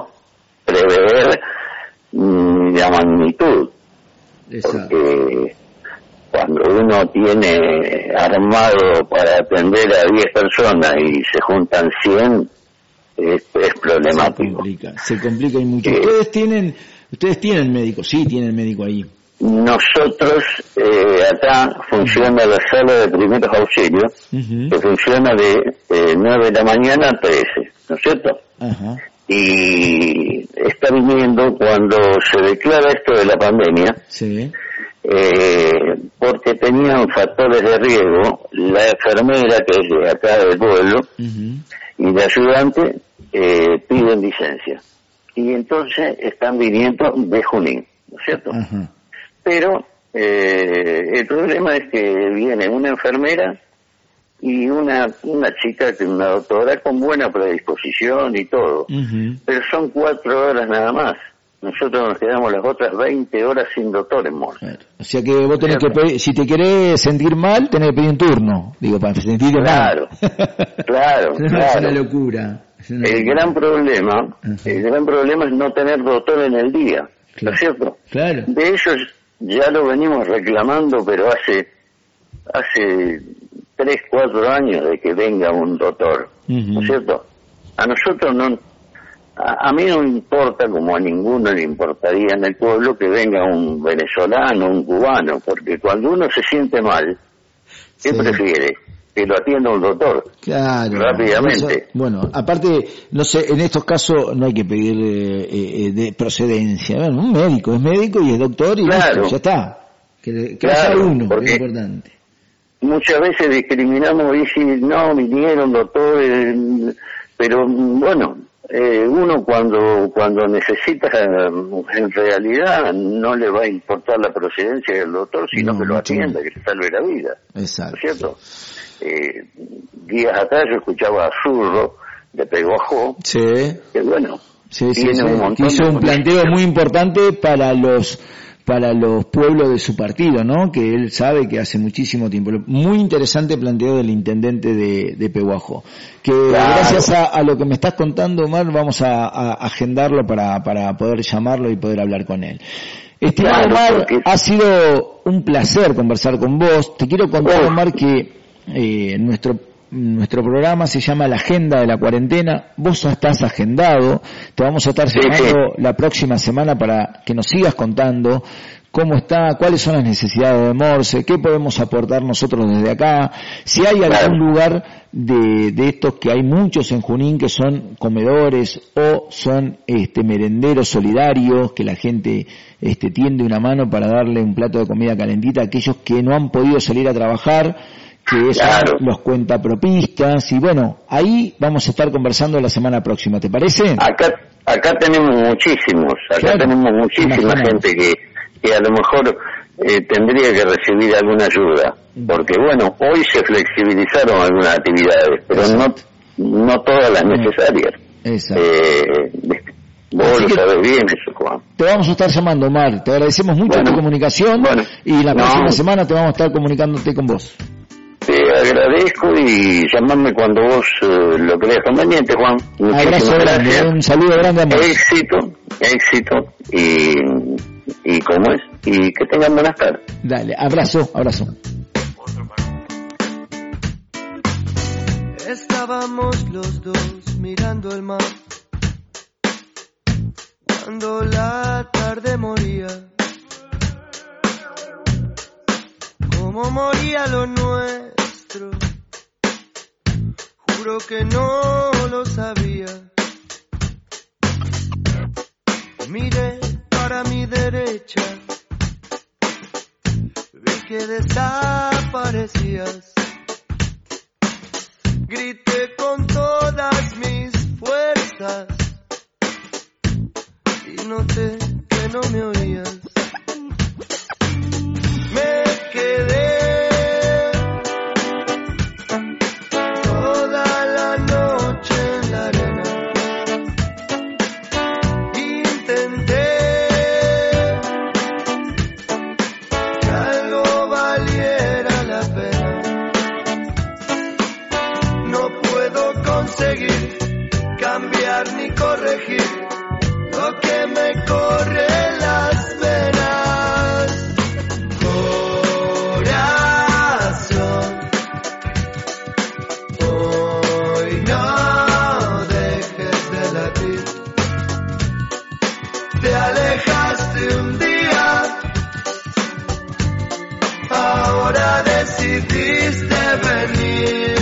prever ni la magnitud. Exacto. Porque cuando uno tiene armado para atender a diez personas y se juntan cien, es, es problemático. Se complica, se complica y mucho. Eh, ¿Ustedes tienen, ustedes tienen médico? Sí, tienen médico ahí. Nosotros, eh, acá funciona la sala de primeros auxilios, uh-huh. que funciona de eh, nueve de la mañana a trece, ¿no es cierto? Uh-huh. Y está viniendo cuando se declara esto de la pandemia, sí. eh, porque tenían factores de riesgo, la enfermera que es de acá del pueblo, uh-huh. y la ayudante eh, piden licencia. Y entonces están viniendo de Junín, ¿no es cierto? Uh-huh. Pero eh, el problema es que viene una enfermera y una una chica, una doctora con buena predisposición y todo, uh-huh. pero son cuatro horas nada más. Nosotros nos quedamos las otras veinte horas sin doctor en Morse. Claro. O sea que vos tenés que pedir, si te querés sentir mal, tenés que pedir un turno, digo, para sentirte claro, mal. Claro, es claro. una locura. Es una el locura. gran problema, uh-huh. el gran problema es no tener doctor en el día, claro. ¿no es cierto? Claro. De ellos ya lo venimos reclamando, pero hace hace tres, cuatro años de que venga un doctor, uh-huh. ¿no es cierto? A nosotros no, a, a mí no me importa, como a ninguno le importaría en el pueblo, que venga un venezolano, un cubano, porque cuando uno se siente mal, ¿qué sí. prefiere? Que lo atienda un doctor. Claro. Rápidamente. Eso, bueno, aparte, no sé, en estos casos no hay que pedir eh, eh, de procedencia. Bueno, un médico es médico y es doctor y claro. listo, ya está. Que, que claro, haya uno, porque es importante. Muchas veces discriminamos y si no vinieron doctores, pero bueno, eh, uno cuando cuando necesita, en realidad no le va a importar la procedencia del doctor, sino no, que lo atienda, no. que le salve la vida. Exacto. ¿No es cierto? Eh, días atrás yo escuchaba a Zurro de Peguajó, sí. que bueno, sí, sí, tiene sí. un montón hizo de un planteo muy importante para los para los pueblos de su partido, ¿no? Que él sabe que hace muchísimo tiempo. Muy interesante planteo del intendente de, de Peguajó. Que claro. gracias a, a lo que me estás contando, Omar, vamos a, a agendarlo para, para poder llamarlo y poder hablar con él. Estimado claro, Omar, porque... ha sido un placer conversar con vos. Te quiero contar, Omar, que eh, nuestro Nuestro programa se llama La Agenda de la Cuarentena. Vos ya estás agendado. Te vamos a estar llamando sí. la próxima semana para que nos sigas contando cómo está, cuáles son las necesidades de Morse, qué podemos aportar nosotros desde acá. Si hay algún lugar de, de estos, que hay muchos en Junín, que son comedores o son este merenderos solidarios, que la gente este tiende una mano para darle un plato de comida calentita a aquellos que no han podido salir a trabajar, que son claro. los cuentapropistas, y bueno, ahí vamos a estar conversando la semana próxima, ¿te parece? Acá acá tenemos muchísimos, acá claro. tenemos muchísima Imagínate. gente que, que a lo mejor eh, tendría que recibir alguna ayuda, porque bueno, hoy se flexibilizaron algunas actividades, pero no no todas las necesarias. Exacto. Eh, vos Así lo sabés bien eso, Juan. Te vamos a estar llamando, Omar, te agradecemos mucho bueno, tu comunicación, bueno, y la próxima no. semana te vamos a estar comunicándote con vos. Te agradezco y llamarme cuando vos uh, lo creas conveniente, Juan. Abrazo grande, un saludo grande a vos. Éxito, éxito y, y cómo es, y que tengan buenas tardes. Dale, abrazo, abrazo. Estábamos los dos mirando el mar cuando la tarde moría. Como moría lo nuestro, juro que no lo sabía. Miré para mi derecha, vi que desaparecías. Grité con todas mis fuerzas y noté que no me oías. Me quedé toda la noche en la arena. Intenté que algo valiera la pena. No puedo conseguir cambiar ni corregir lo que me corre en las venas. decidiste venir.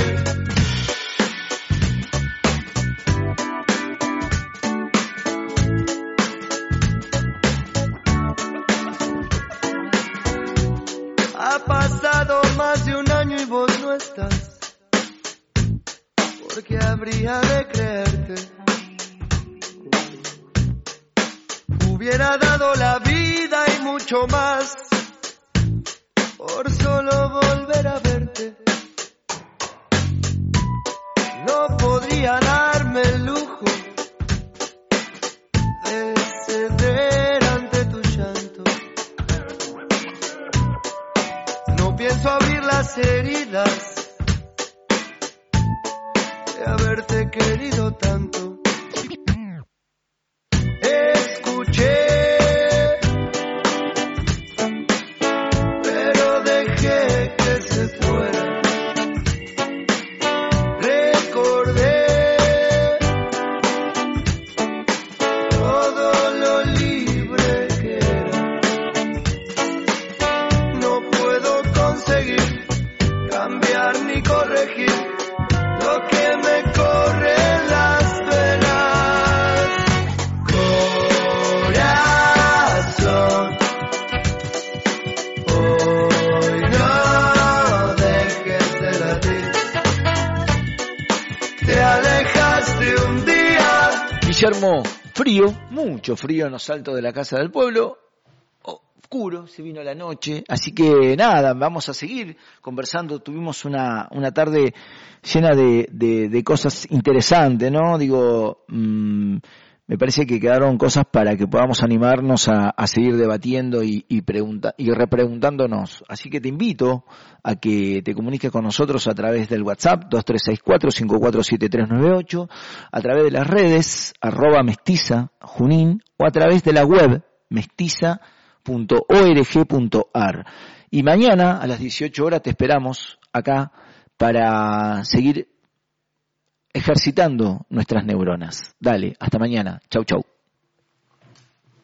Ha pasado más de un año y vos no estás. ¿Por qué habría de creerte? Hubiera dado la vida y mucho más por solo volver a verte. No podría darme el lujo de ceder ante tu llanto. No pienso abrir las heridas de haberte querido tanto. Escuché, pero dejé que se fuera. Recordé todo lo libre que era. No puedo conseguir cambiar ni corregir lo que me corre en las venas. Corazón, hoy no dejes de latir. Te alejaste un día. Guillermo, frío, mucho frío en los altos de la Casa del Pueblo. Oscuro, se vino la noche, así que nada, vamos a seguir conversando. Tuvimos una, una tarde llena de, de, de cosas interesantes, ¿no? Digo, mmm, me parece que quedaron cosas para que podamos animarnos a, a seguir debatiendo y, y, pregunta, y repreguntándonos. Así que te invito a que te comuniques con nosotros a través del WhatsApp dos tres seis cuatro, cinco cuatro siete tres nueve ocho, a través de las redes, arroba mestiza Junín, o a través de la web mestiza punto org punto ar. Y mañana a las dieciocho horas te esperamos acá para seguir ejercitando nuestras neuronas. Dale, hasta mañana. Chau, chau.